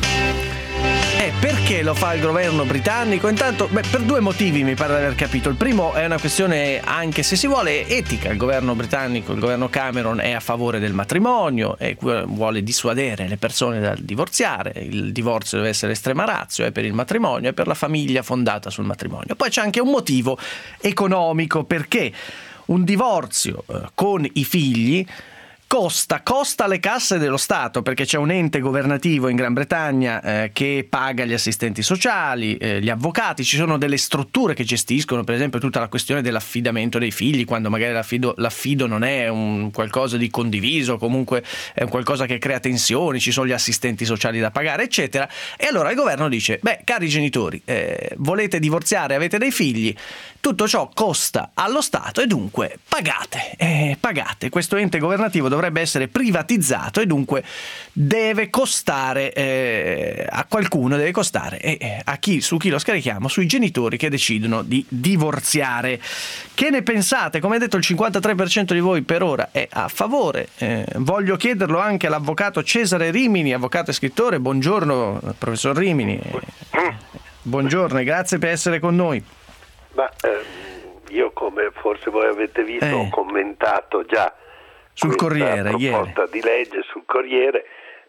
Eh, perché lo fa il governo britannico? Intanto, beh, per due motivi mi pare di aver capito. Il primo è una questione, anche se si vuole, etica. Il governo britannico, il governo Cameron è a favore del matrimonio e vuole dissuadere le persone dal divorziare. Il divorzio deve essere estrema ratio, è per il matrimonio e per la famiglia fondata sul matrimonio. Poi c'è anche un motivo economico, perché un divorzio eh, con i figli Costa, costa alle casse dello Stato, perché c'è un ente governativo in Gran Bretagna eh, che paga gli assistenti sociali, eh, gli avvocati, ci sono delle strutture che gestiscono per esempio tutta la questione dell'affidamento dei figli, quando magari l'affido, l'affido non è un qualcosa di condiviso, comunque è un qualcosa che crea tensioni, ci sono gli assistenti sociali da pagare, eccetera. E allora il governo dice, beh, cari genitori, eh, volete divorziare, avete dei figli, tutto ciò costa allo Stato e dunque pagate, eh, pagate. Questo ente governativo dovrebbe essere privatizzato e dunque deve costare eh, a qualcuno, deve costare e eh, a chi, su chi lo scarichiamo? Sui genitori che decidono di divorziare. Che ne pensate? Come detto, il cinquantatré per cento di voi per ora è a favore. Eh, voglio chiederlo anche all'avvocato Cesare Rimini, avvocato e scrittore. Buongiorno, professor Rimini. Eh, buongiorno e grazie per essere con noi. Ma eh, io, come forse voi avete visto, eh. ho commentato già sul Corriere proposta ieri. di legge sul Corriere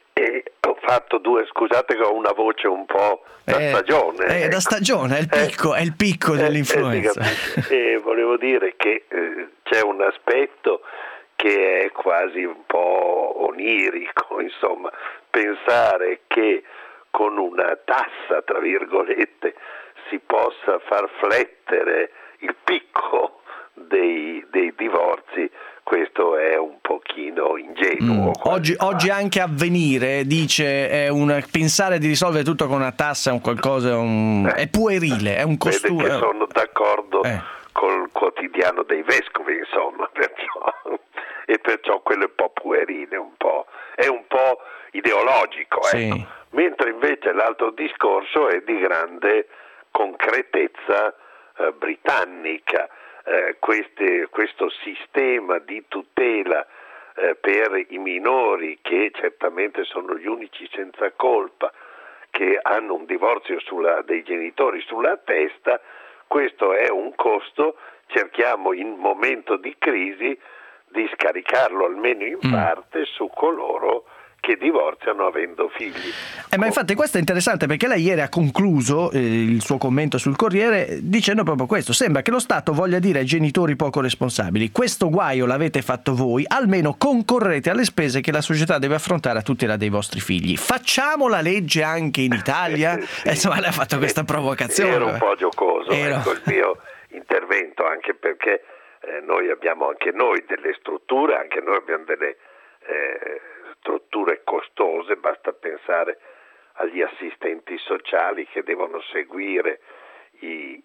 e ho fatto due, scusate che ho una voce un po' da eh, stagione. Eh, ecco. Da stagione, è il picco, eh, è il picco eh, dell'influenza. Eh, e volevo dire che eh, c'è un aspetto che è quasi un po' onirico, insomma, pensare che con una tassa, tra virgolette, si possa far flettere il picco dei, dei divorzi, questo è un pochino ingenuo. Mm. Oggi, oggi anche Avvenire dice è un, pensare di risolvere tutto con una tassa è un qualcosa, un, eh, è puerile, è un costume. Vede che sono d'accordo eh. col quotidiano dei vescovi, insomma, perciò, e perciò quello è un po' puerile, un po', è un po' ideologico, sì. Ecco. Mentre invece l'altro discorso è di grande concretezza eh, britannica. Eh, queste, questo sistema di tutela eh, per i minori, che certamente sono gli unici senza colpa che hanno un divorzio sulla, dei genitori sulla testa, questo è un costo, cerchiamo in momento di crisi di scaricarlo almeno in mm. parte su coloro che divorziano avendo figli. Eh, ma infatti questo è interessante, perché lei ieri ha concluso eh, il suo commento sul Corriere dicendo proprio questo: sembra che lo Stato voglia dire ai genitori poco responsabili, questo guaio l'avete fatto voi, almeno concorrete alle spese che la società deve affrontare a tutela dei vostri figli. Facciamo la legge anche in Italia? Eh, sì. eh, insomma, lei ha fatto questa provocazione. Era un po' giocoso Era... ecco, il mio intervento, anche perché eh, noi abbiamo anche noi delle strutture, anche noi abbiamo delle eh, strutture costose, basta pensare agli assistenti sociali che devono seguire i,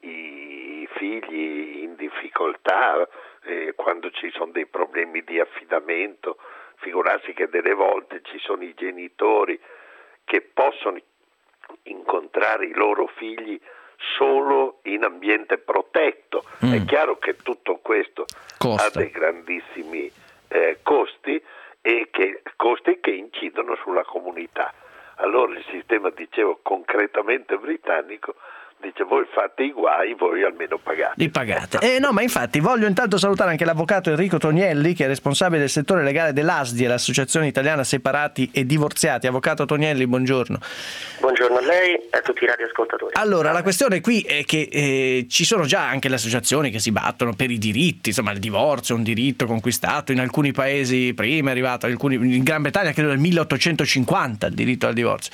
i figli in difficoltà eh, quando ci sono dei problemi di affidamento, figurarsi che delle volte ci sono i genitori che possono incontrare i loro figli solo in ambiente protetto. Mm. È chiaro che tutto questo Costa. ha dei grandissimi eh, costi e che costi che incidono sulla comunità. Allora il sistema, dicevo, concretamente britannico dice: voi fate i guai, voi almeno pagate. Li pagate. Eh no, ma infatti voglio intanto salutare anche l'avvocato Enrico Tonielli, che è responsabile del settore legale dell'A S D I, l'Associazione Italiana Separati e Divorziati. Avvocato Tonielli, buongiorno. Buongiorno a lei e a tutti i radioascoltatori. Allora, la questione qui è che eh, ci sono già anche le associazioni che si battono per i diritti, insomma il divorzio è un diritto conquistato in alcuni paesi, prima è arrivato in, alcuni, in Gran Bretagna credo nel milleottocentocinquanta il diritto al divorzio,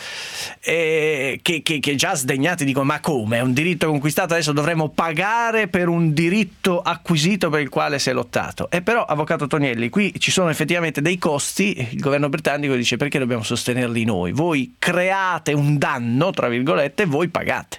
eh, che, che, che già sdegnati dicono: ma come? È un diritto conquistato, adesso dovremmo pagare per un diritto acquisito per il quale si è lottato. E però, avvocato Tonielli, qui ci sono effettivamente dei costi, il governo britannico dice: perché dobbiamo sostenerli noi? Voi create un danno, tra virgolette, e voi pagate.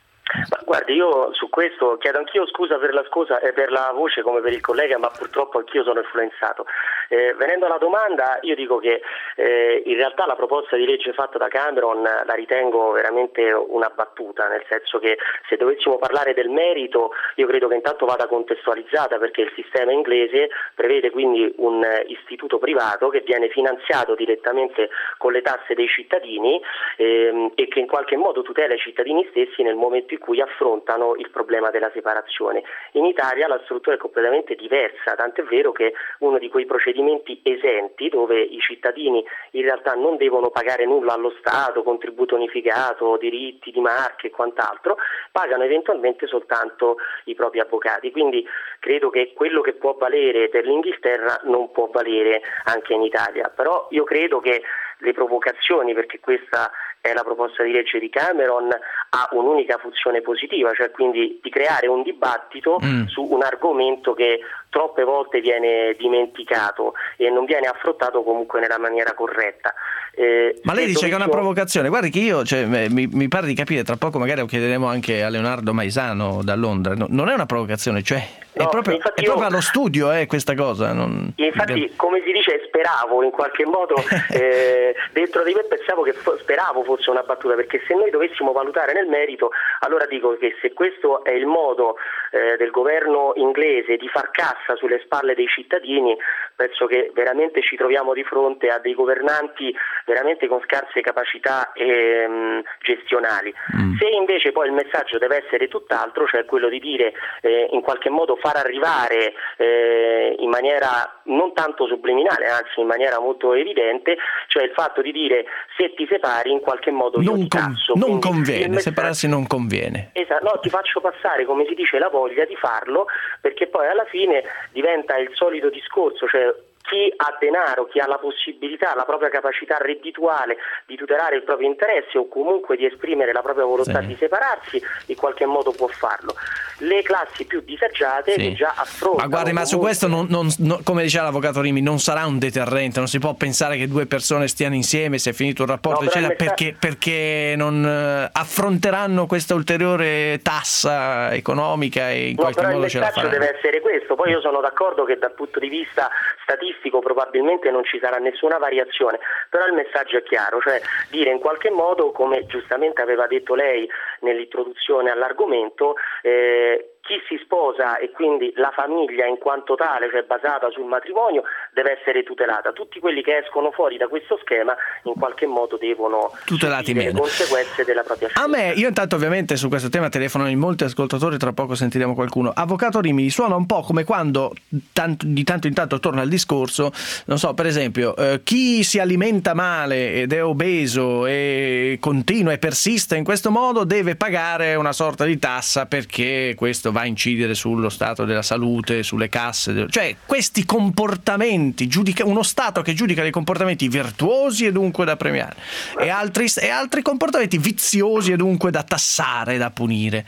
Ma guardi, io su questo chiedo anch'io scusa per la scusa e per la voce come per il collega, ma purtroppo anch'io sono influenzato. Eh, venendo alla domanda, io dico che eh, in realtà la proposta di legge fatta da Cameron la ritengo veramente una battuta, nel senso che se dovessimo parlare del merito io credo che intanto vada contestualizzata, perché il sistema inglese prevede quindi un istituto privato che viene finanziato direttamente con le tasse dei cittadini ehm, e che in qualche modo tutela i cittadini stessi nel momento in cui affrontano il problema della separazione. In Italia la struttura è completamente diversa, tant'è vero che uno di quei procedimenti esenti dove i cittadini in realtà non devono pagare nulla allo Stato, contributo unificato, diritti di marche e quant'altro, pagano eventualmente soltanto i propri avvocati. Quindi credo che quello che può valere per l'Inghilterra non può valere anche in Italia. Però io credo che le provocazioni, perché questa è la proposta di legge di Cameron, ha un'unica funzione positiva, cioè quindi di creare un dibattito mm. su un argomento che troppe volte viene dimenticato e non viene affrontato comunque nella maniera corretta. Eh, Ma lei dice che è una provocazione. Guardi che io, cioè, mi, mi pare di capire, tra poco magari lo chiederemo anche a Leonardo Maisano da Londra, no, non è una provocazione, cioè è no, proprio, è proprio io, allo studio eh, questa cosa. Non... Infatti, come si dice, speravo in qualche modo, eh, dentro di me pensavo che fo- speravo fosse una battuta, perché se noi dovessimo valutare nel merito, allora dico che se questo è il modo eh, del governo inglese di far cassa sulle spalle dei cittadini, penso che veramente ci troviamo di fronte a dei governanti veramente con scarse capacità ehm, gestionali. Mm. Se invece poi il messaggio deve essere tutt'altro, cioè quello di dire eh, in qualche modo far arrivare eh, in maniera non tanto subliminale, anzi in maniera molto evidente, cioè il fatto di dire: se ti separi in qualche modo non, io ti con, tasso. non conviene, messaggio... separarsi non conviene. Esatto, no, ti faccio passare, come si dice, la voglia di farlo, perché poi alla fine diventa il solito discorso, cioè chi ha denaro, chi ha la possibilità, la propria capacità reddituale di tutelare il proprio interesse o comunque di esprimere la propria volontà sì. di separarsi, in qualche modo può farlo. Le classi più disagiate sì. che già affrontano... Ma guardi, ma comunque... su questo, non, non, non, come diceva l'avvocato Rimi, non sarà un deterrente, non si può pensare che due persone stiano insieme, se è finito il rapporto, no, eccetera, messaggio... perché, perché non uh, affronteranno questa ulteriore tassa economica e in no, qualche modo ce la faranno. Il messaggio deve essere questo. Poi io sono d'accordo che dal punto di vista statistico probabilmente non ci sarà nessuna variazione, però il messaggio è chiaro, cioè dire in qualche modo, come giustamente aveva detto lei nell'introduzione all'argomento, eh, chi si sposa e quindi la famiglia in quanto tale, cioè basata sul matrimonio, deve essere tutelata. Tutti quelli che escono fuori da questo schema in qualche modo devono tutelati subire meno. le conseguenze della propria scelta. A me, io intanto ovviamente su questo tema telefonano in molti ascoltatori, tra poco sentiremo qualcuno. Avvocato Rimini, suona un po' come quando tanto, di tanto in tanto torna il discorso, non so, per esempio, eh, chi si alimenta male ed è obeso e continua e persiste in questo modo deve pagare una sorta di tassa perché questo va a incidere sullo stato della salute, sulle casse, cioè questi comportamenti, giudica, uno Stato che giudica dei comportamenti virtuosi e dunque da premiare e altri, e altri comportamenti viziosi e dunque da tassare, da punire.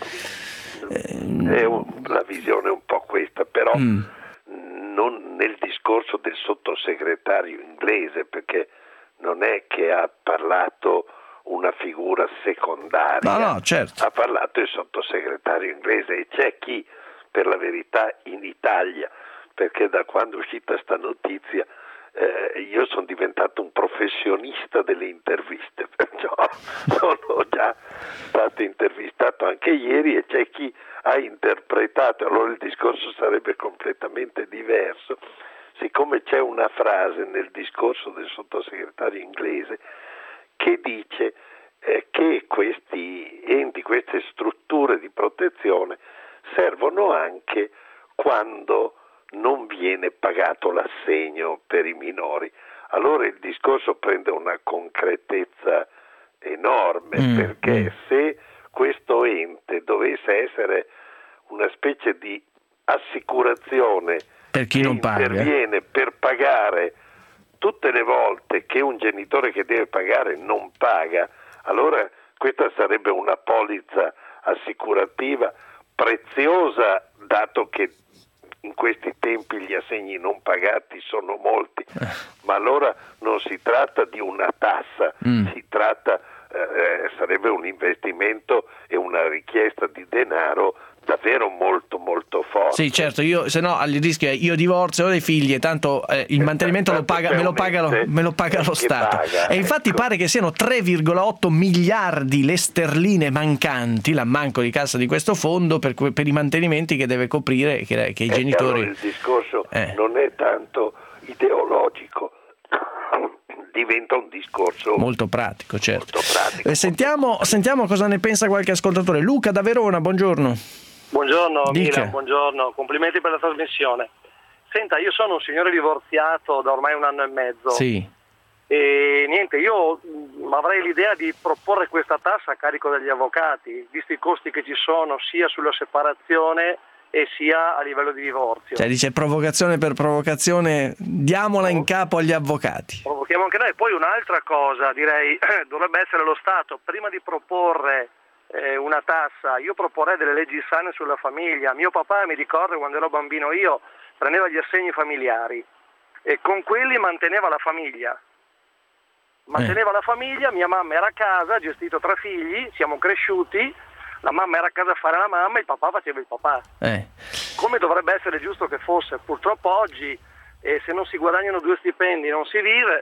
È un, la visione è un po' questa, però mm. non nel discorso del sottosegretario inglese, perché non è che ha parlato una figura secondaria, no, no, certo. ha parlato il sottosegretario inglese, e c'è chi per la verità in Italia, perché da quando è uscita sta notizia eh, io sono diventato un professionista delle interviste, perciò sono già stato intervistato anche ieri e c'è chi ha interpretato, allora il discorso sarebbe completamente diverso. Siccome c'è una frase nel discorso del sottosegretario inglese che dice eh, che questi enti, queste strutture di protezione servono anche quando non viene pagato l'assegno per i minori. Allora il discorso prende una concretezza enorme, mm, perché mm. se questo ente dovesse essere una specie di assicurazione per chi non paga, interviene per pagare tutte le volte che un genitore che deve pagare non paga, allora questa sarebbe una polizza assicurativa preziosa, dato che in questi tempi gli assegni non pagati sono molti, ma allora non si tratta di una tassa, mm. si tratta, eh, sarebbe un investimento e una richiesta di denaro davvero molto molto forte. Sì, certo, io se no il rischio è io divorzio, ho dei figli e tanto eh, il mantenimento lo paga, me lo paga lo, me lo paga lo Stato. Paga, e infatti ecco. Pare che siano tre virgola otto miliardi le sterline mancanti, l'ammanco di cassa di questo fondo per, per i mantenimenti che deve coprire, che, che i genitori... Allora il discorso eh. non è tanto ideologico, diventa un discorso molto pratico, certo. Molto pratico, eh, sentiamo, sentiamo cosa ne pensa qualche ascoltatore. Luca da Verona, buongiorno. Buongiorno Milan, buongiorno, complimenti per la trasmissione. Senta, io sono un signore divorziato da ormai un anno e mezzo. Sì. E niente, io mh, avrei l'idea di proporre questa tassa a carico degli avvocati, visti i costi che ci sono sia sulla separazione e sia a livello di divorzio. Cioè dice provocazione per provocazione, diamola in capo agli avvocati. Provochiamo anche noi. Poi un'altra cosa, direi, dovrebbe essere lo Stato, prima di proporre eh, una tassa, io proporrei delle leggi sane sulla famiglia. Mio papà, mi ricordo quando ero bambino io, prendeva gli assegni familiari e con quelli manteneva la famiglia. Manteneva eh. la famiglia, mia mamma era a casa, ha gestito tre figli, siamo cresciuti, la mamma era a casa a fare la mamma, il papà faceva il papà. Eh. Come dovrebbe essere giusto che fosse. Purtroppo oggi eh, se non si guadagnano due stipendi non si vive,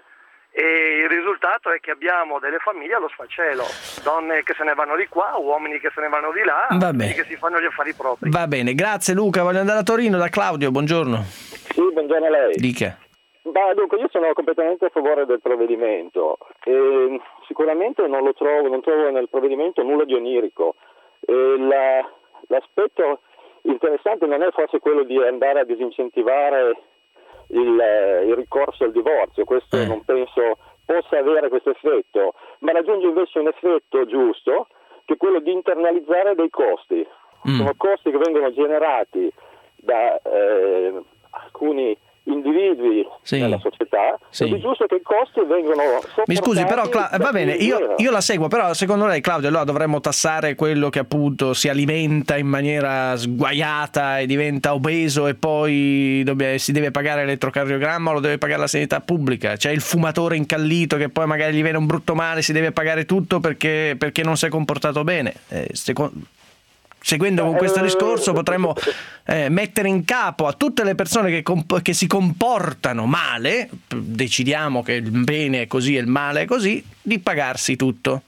e il risultato è che abbiamo delle famiglie allo sfacelo, donne che se ne vanno di qua, uomini che se ne vanno di là, che si fanno gli affari propri. Va bene, grazie Luca. Voglio andare a Torino da Claudio, buongiorno. Sì, buongiorno a lei. Dica. Beh, dunque, io sono completamente a favore del provvedimento e sicuramente non lo trovo, non trovo nel provvedimento nulla di onirico. E la, l'aspetto interessante non è forse quello di andare a disincentivare il, il ricorso al divorzio, questo eh. non penso possa avere questo effetto, ma raggiunge invece un effetto giusto, che è quello di internalizzare dei costi. Mm. Sono costi che vengono generati da eh, alcuni individui sì. nella società, sì. ed è giusto che i costi vengono sopportati. Mi scusi, però Cla- va bene, io, io la seguo, però secondo lei, Claudio, allora dovremmo tassare quello che appunto si alimenta in maniera sguaiata e diventa obeso e poi dobb- si deve pagare l'elettrocardiogramma o lo deve pagare la sanità pubblica? C'è il fumatore incallito che poi magari gli viene un brutto male, si deve pagare tutto perché, perché non si è comportato bene. Eh, secondo Seguendo con questo discorso potremmo eh, mettere in capo a tutte le persone che, comp- che si comportano male, decidiamo che il bene è così e il male è così, di pagarsi tutto.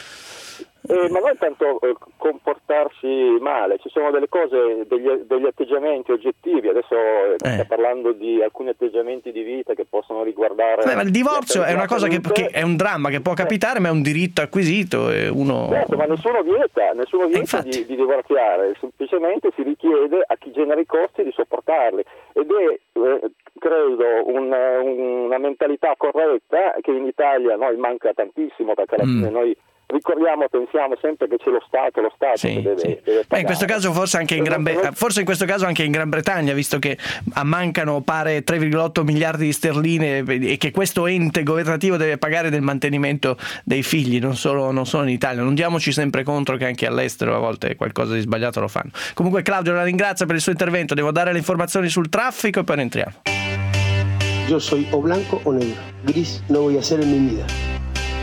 Eh, ma non è tanto eh, comportarsi male, ci sono delle cose, degli, degli atteggiamenti oggettivi, adesso eh. stiamo parlando di alcuni atteggiamenti di vita che possono riguardare... Beh, ma il divorzio è una cosa che, che è un dramma che può capitare, ma è un diritto acquisito e uno... Certo, ma nessuno vieta, nessuno vieta di, di divorziare, semplicemente si richiede a chi genera i costi di sopportarli, ed è, eh, credo, un, una mentalità corretta che in Italia noi manca tantissimo, perché alla fine mm. noi ricordiamo, pensiamo sempre che c'è lo Stato, lo Stato sì, che deve, sì. deve Beh, in questo caso forse anche in Gran Bre- forse in questo caso anche in Gran Bretagna, visto che ammancano pare tre virgola otto miliardi di sterline e che questo ente governativo deve pagare del mantenimento dei figli, non solo, non solo in Italia. Non diamoci sempre contro che anche all'estero a volte qualcosa di sbagliato lo fanno. Comunque Claudio, la ringrazio per il suo intervento, devo dare le informazioni sul traffico e poi rientriamo. Yo soy o blanco o negro, gris no voy a ser en mi vida.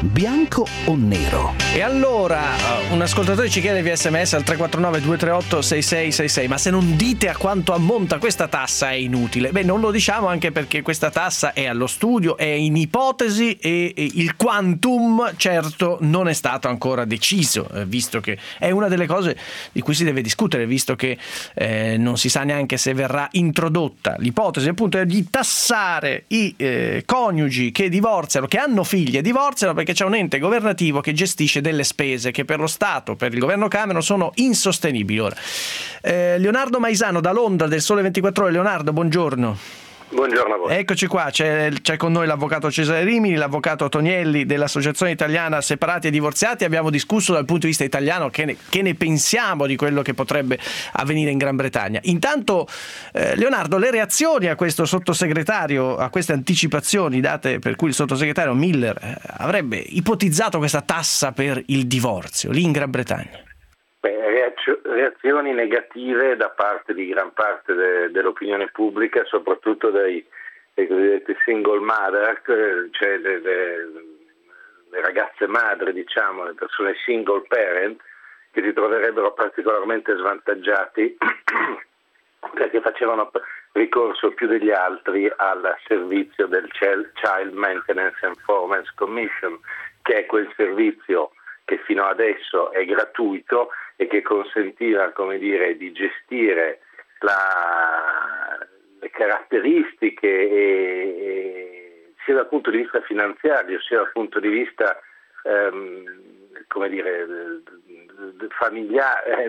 bianco o nero? E allora un ascoltatore ci chiede via sms al tre quattro nove due tre otto sei sei sei sei: ma se non dite a quanto ammonta questa tassa è inutile. Beh, non lo diciamo anche perché questa tassa è allo studio, è in ipotesi e il quantum certo non è stato ancora deciso, visto che è una delle cose di cui si deve discutere, visto che eh, non si sa neanche se verrà introdotta. L'ipotesi appunto è di tassare i eh, coniugi che divorziano, che hanno figli e divorziano, perché c'è un ente governativo che gestisce delle spese che per lo Stato, per il governo Cameron, sono insostenibili. Ora, eh, Leonardo Maisano da Londra del Sole ventiquattro Ore. Leonardo, buongiorno. Buongiorno a voi. Eccoci qua, c'è, c'è con noi l'avvocato Cesare Rimini, l'avvocato Tonielli dell'Associazione Italiana Separati e Divorziati. Abbiamo discusso dal punto di vista italiano che ne, che ne pensiamo di quello che potrebbe avvenire in Gran Bretagna. Intanto, eh, Leonardo, le reazioni a questo sottosegretario, a queste anticipazioni date per cui il sottosegretario Miller eh, avrebbe ipotizzato questa tassa per il divorzio lì in Gran Bretagna? Beh, reazioni negative da parte di gran parte de, dell'opinione pubblica, soprattutto dei, dei cosiddetti single mother, cioè le, le, le ragazze madri, diciamo, le persone single parent, che si troverebbero particolarmente svantaggiati perché facevano ricorso più degli altri al servizio del Child Maintenance and Performance Commission, che è quel servizio che fino adesso è gratuito e che consentiva, come dire, di gestire la, le caratteristiche e, e, sia dal punto di vista finanziario sia dal punto di vista ehm, come dire familiare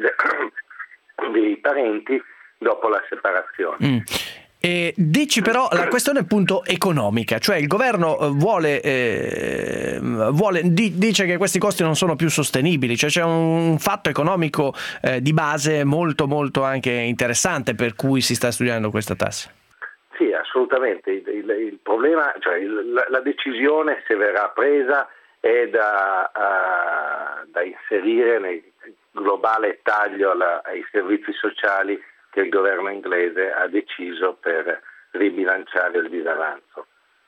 dei parenti dopo la separazione. Mm. E dici però la questione è appunto economica, cioè il governo vuole, eh, vuole di, dice che questi costi non sono più sostenibili, cioè c'è un fatto economico eh, di base molto molto anche interessante per cui si sta studiando questa tassa. Sì, assolutamente. Il, il, il problema, cioè il, la, la decisione, se verrà presa, è da, uh, da inserire nel globale taglio alla, ai servizi sociali che il governo inglese ha deciso per ribilanciare il disavanzo.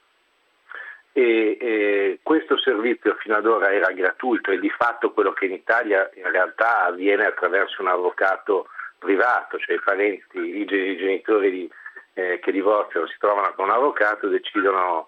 E, e questo servizio fino ad ora era gratuito e di fatto quello che in Italia in realtà avviene attraverso un avvocato privato, cioè i parenti, i genitori di, eh, che divorziano si trovano con un avvocato, decidono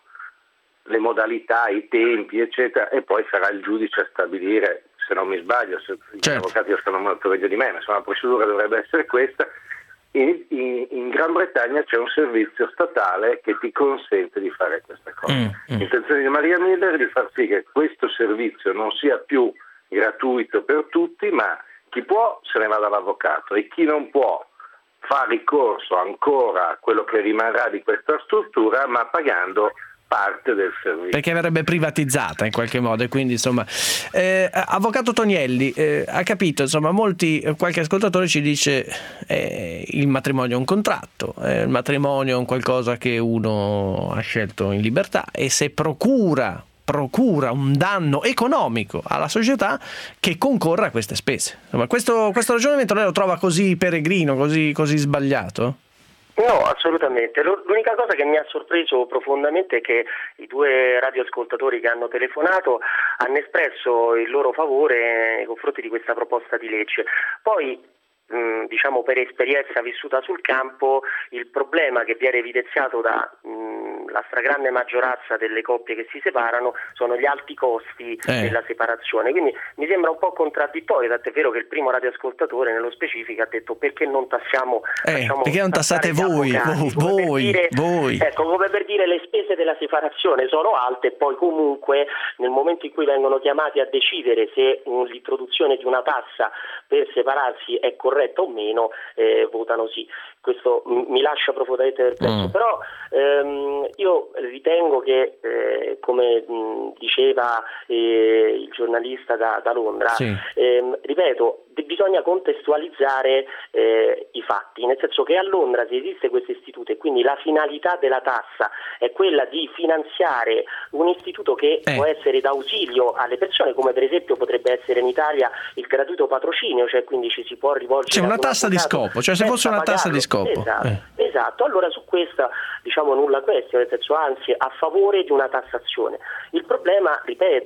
le modalità, i tempi, eccetera, e poi sarà il giudice a stabilire, se non mi sbaglio, se certo. Gli avvocati lo sanno molto meglio di me, ma insomma la procedura dovrebbe essere questa. In, in, in Gran Bretagna c'è un servizio statale che ti consente di fare questa cosa. Mm, mm. L'intenzione di Maria Miller è di far sì che questo servizio non sia più gratuito per tutti, ma chi può se ne va dall'avvocato e chi non può fa ricorso ancora a quello che rimarrà di questa struttura, ma pagando parte del servizio. Perché verrebbe privatizzata in qualche modo e quindi insomma eh, avvocato Tonielli eh, ha capito, insomma molti, qualche ascoltatore ci dice eh, il matrimonio è un contratto, eh, il matrimonio è un qualcosa che uno ha scelto in libertà e se procura procura un danno economico alla società che concorra a queste spese. Insomma, questo, questo ragionamento lei lo trova così peregrino, così, così sbagliato? No, assolutamente. L'unica cosa che mi ha sorpreso profondamente è che i due radioascoltatori che hanno telefonato hanno espresso il loro favore nei confronti di questa proposta di legge. Poi, mh, diciamo per esperienza vissuta sul campo, il problema che viene evidenziato da mh, la stragrande maggioranza delle coppie che si separano sono gli alti costi eh. della separazione. Quindi mi sembra un po' contraddittorio, tant'è vero che il primo radioascoltatore nello specifico ha detto perché non tassiamo eh, perché non tassate voi, avvocati, voi, come dire, voi. Ecco, come per dire le spese della separazione sono alte e poi comunque nel momento in cui vengono chiamati a decidere se um, l'introduzione di una tassa per separarsi è corretta o meno, eh, votano sì. Questo m- mi lascia profondamente perplesso, mm. però ehm, io ritengo che eh, come mh, diceva eh, il giornalista da, da Londra, sì. ehm, ripeto, bisogna contestualizzare eh, i fatti, nel senso che a Londra se esiste questo istituto e quindi la finalità della tassa è quella di finanziare un istituto che eh. può essere d'ausilio alle persone, come per esempio potrebbe essere in Italia il gratuito patrocinio, cioè quindi ci si può rivolgere. C'è una tassa di scopo, cioè se fosse una tassa di scopo. Esatto, eh. esatto, allora su questa diciamo nulla questione, nel senso anzi a favore di una tassazione. Il problema, ripeto,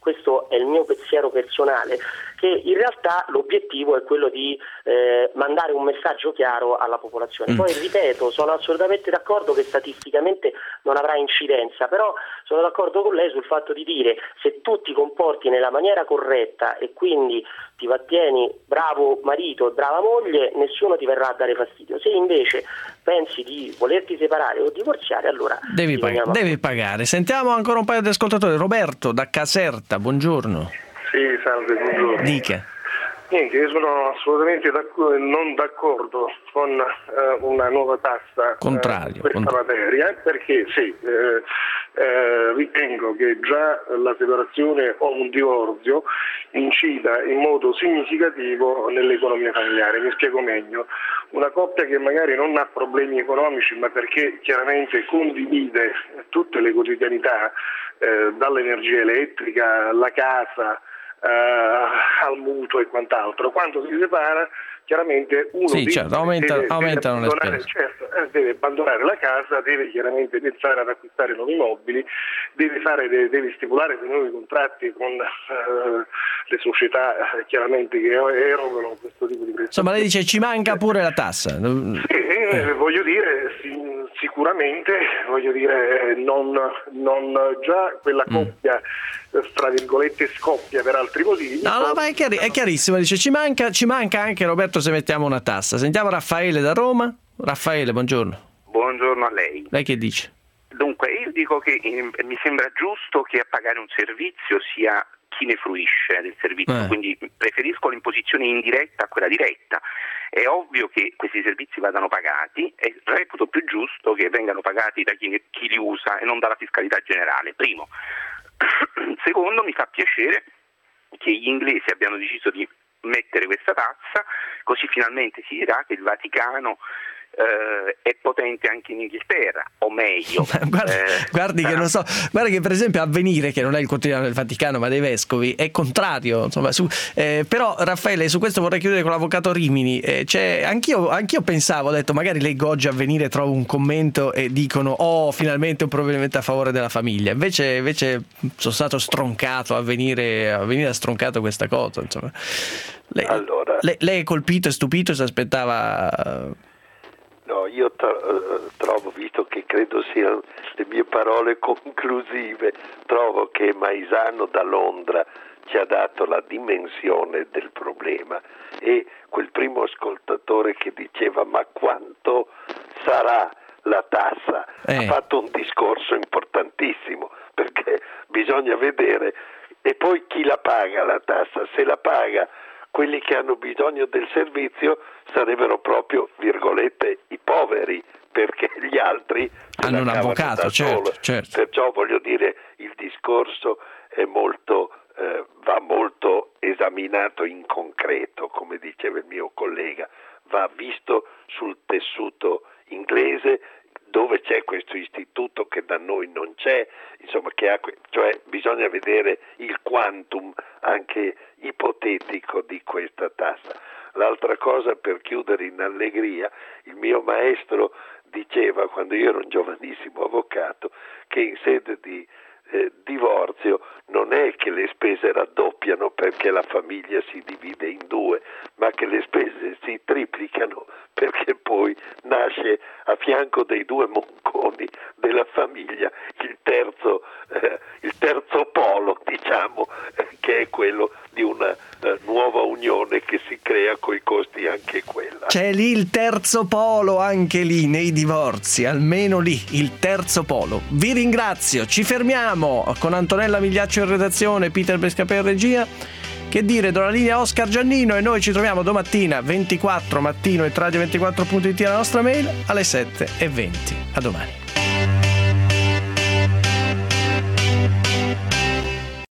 questo è il mio pensiero personale, che in realtà l'obiettivo è quello di eh, mandare un messaggio chiaro alla popolazione. Poi ripeto, sono assolutamente d'accordo che statisticamente non avrà incidenza, però sono d'accordo con lei sul fatto di dire: se tu ti comporti nella maniera corretta e quindi ti attieni bravo marito e brava moglie, nessuno ti verrà a dare fastidio. Se invece pensi di volerti separare o divorziare, allora devi, pag- devi pagare. Sentiamo ancora un paio di ascoltatori. Roberto da Caserta, buongiorno. Sì, salve, buongiorno. Dica. Niente, io sono assolutamente d'accordo, non d'accordo con eh, una nuova tassa Contrario, in questa contrario. materia, perché sì, eh, eh, ritengo che già la separazione o un divorzio incida in modo significativo nell'economia familiare. Mi spiego meglio. Una coppia che magari non ha problemi economici, ma perché chiaramente condivide tutte le quotidianità, eh, dall'energia elettrica alla casa, Uh, al mutuo e quant'altro, quando si separa chiaramente uno sì, deve, certo, aumenta, deve, aumentano deve, le spese. certo, eh, deve abbandonare la casa, deve chiaramente pensare ad acquistare nuovi mobili, deve, fare, deve, deve stipulare dei nuovi contratti con uh, le società uh, chiaramente che erogano questo tipo di prestazioni. Insomma, lei dice ci manca pure la tassa. Sì, eh. voglio dire sì, sicuramente voglio dire non, non già quella coppia mm. tra virgolette scoppia per altri motivi. No, no, ma è, chiari- è chiarissimo, dice ci manca, ci manca anche, Roberto, se mettiamo una tassa. Sentiamo Raffaele da Roma. Raffaele, buongiorno. Buongiorno a lei. Lei che dice? Dunque, io dico che eh, mi sembra giusto che a pagare un servizio sia chi ne fruisce del servizio, eh. quindi preferisco l'imposizione indiretta a quella diretta. È ovvio che questi servizi vadano pagati e reputo più giusto che vengano pagati da chi, chi li usa e non dalla fiscalità generale, primo. Secondo, mi fa piacere che gli inglesi abbiano deciso di mettere questa tassa, così finalmente si dirà che il Vaticano eh, è potente anche in Inghilterra, o meglio guardi, eh, guardi che non so, guardi che per esempio Avvenire, che non è il quotidiano del Vaticano ma dei vescovi, è contrario, insomma, su, eh, però Raffaele, su questo vorrei chiudere con l'avvocato Rimini. eh, cioè, anch'io, anch'io pensavo, ho detto magari leggo oggi Avvenire, trovo un commento e dicono oh finalmente un provvedimento a favore della famiglia, invece, invece sono stato stroncato, Avvenire, Avvenire ha stroncato questa cosa, insomma. Lei, allora, lei, lei è colpito e stupito, si aspettava... No, io tro- trovo, visto che credo siano le mie parole conclusive, trovo che Maisano da Londra ci ha dato la dimensione del problema, e quel primo ascoltatore che diceva ma quanto sarà la tassa, eh. ha fatto un discorso importantissimo, perché bisogna vedere, e poi chi la paga la tassa? Se la paga quelli che hanno bisogno del servizio sarebbero proprio, virgolette, i poveri, perché gli altri hanno un avvocato, certo, certo. Perciò voglio dire, il discorso è molto, eh, va molto esaminato in concreto, come diceva il mio collega, va visto sul tessuto inglese, dove c'è questo istituto che da noi non c'è, insomma, che ha, cioè bisogna vedere il quantum anche ipotetico di questa tassa. L'altra cosa, per chiudere in allegria, il mio maestro diceva, quando io ero un giovanissimo avvocato, che in sede di eh, divorzio non è che le spese raddoppiano perché la famiglia si divide in due, ma che le spese si triplicano perché poi nasce a fianco dei due monconi della famiglia il terzo, eh, il terzo polo, diciamo, eh, che è quello di una eh, nuova unione che si crea coi costi anche quella. C'è lì il terzo polo, anche lì nei divorzi, almeno lì il terzo polo. Vi ringrazio, ci fermiamo con Antonella Migliaccio in redazione, Peter Bescapè in regia. Che dire, do la linea a Oscar Giannino e noi ci troviamo domattina ventiquattro mattino e radio ventiquattro punto it, la nostra mail, alle sette e venti. A domani.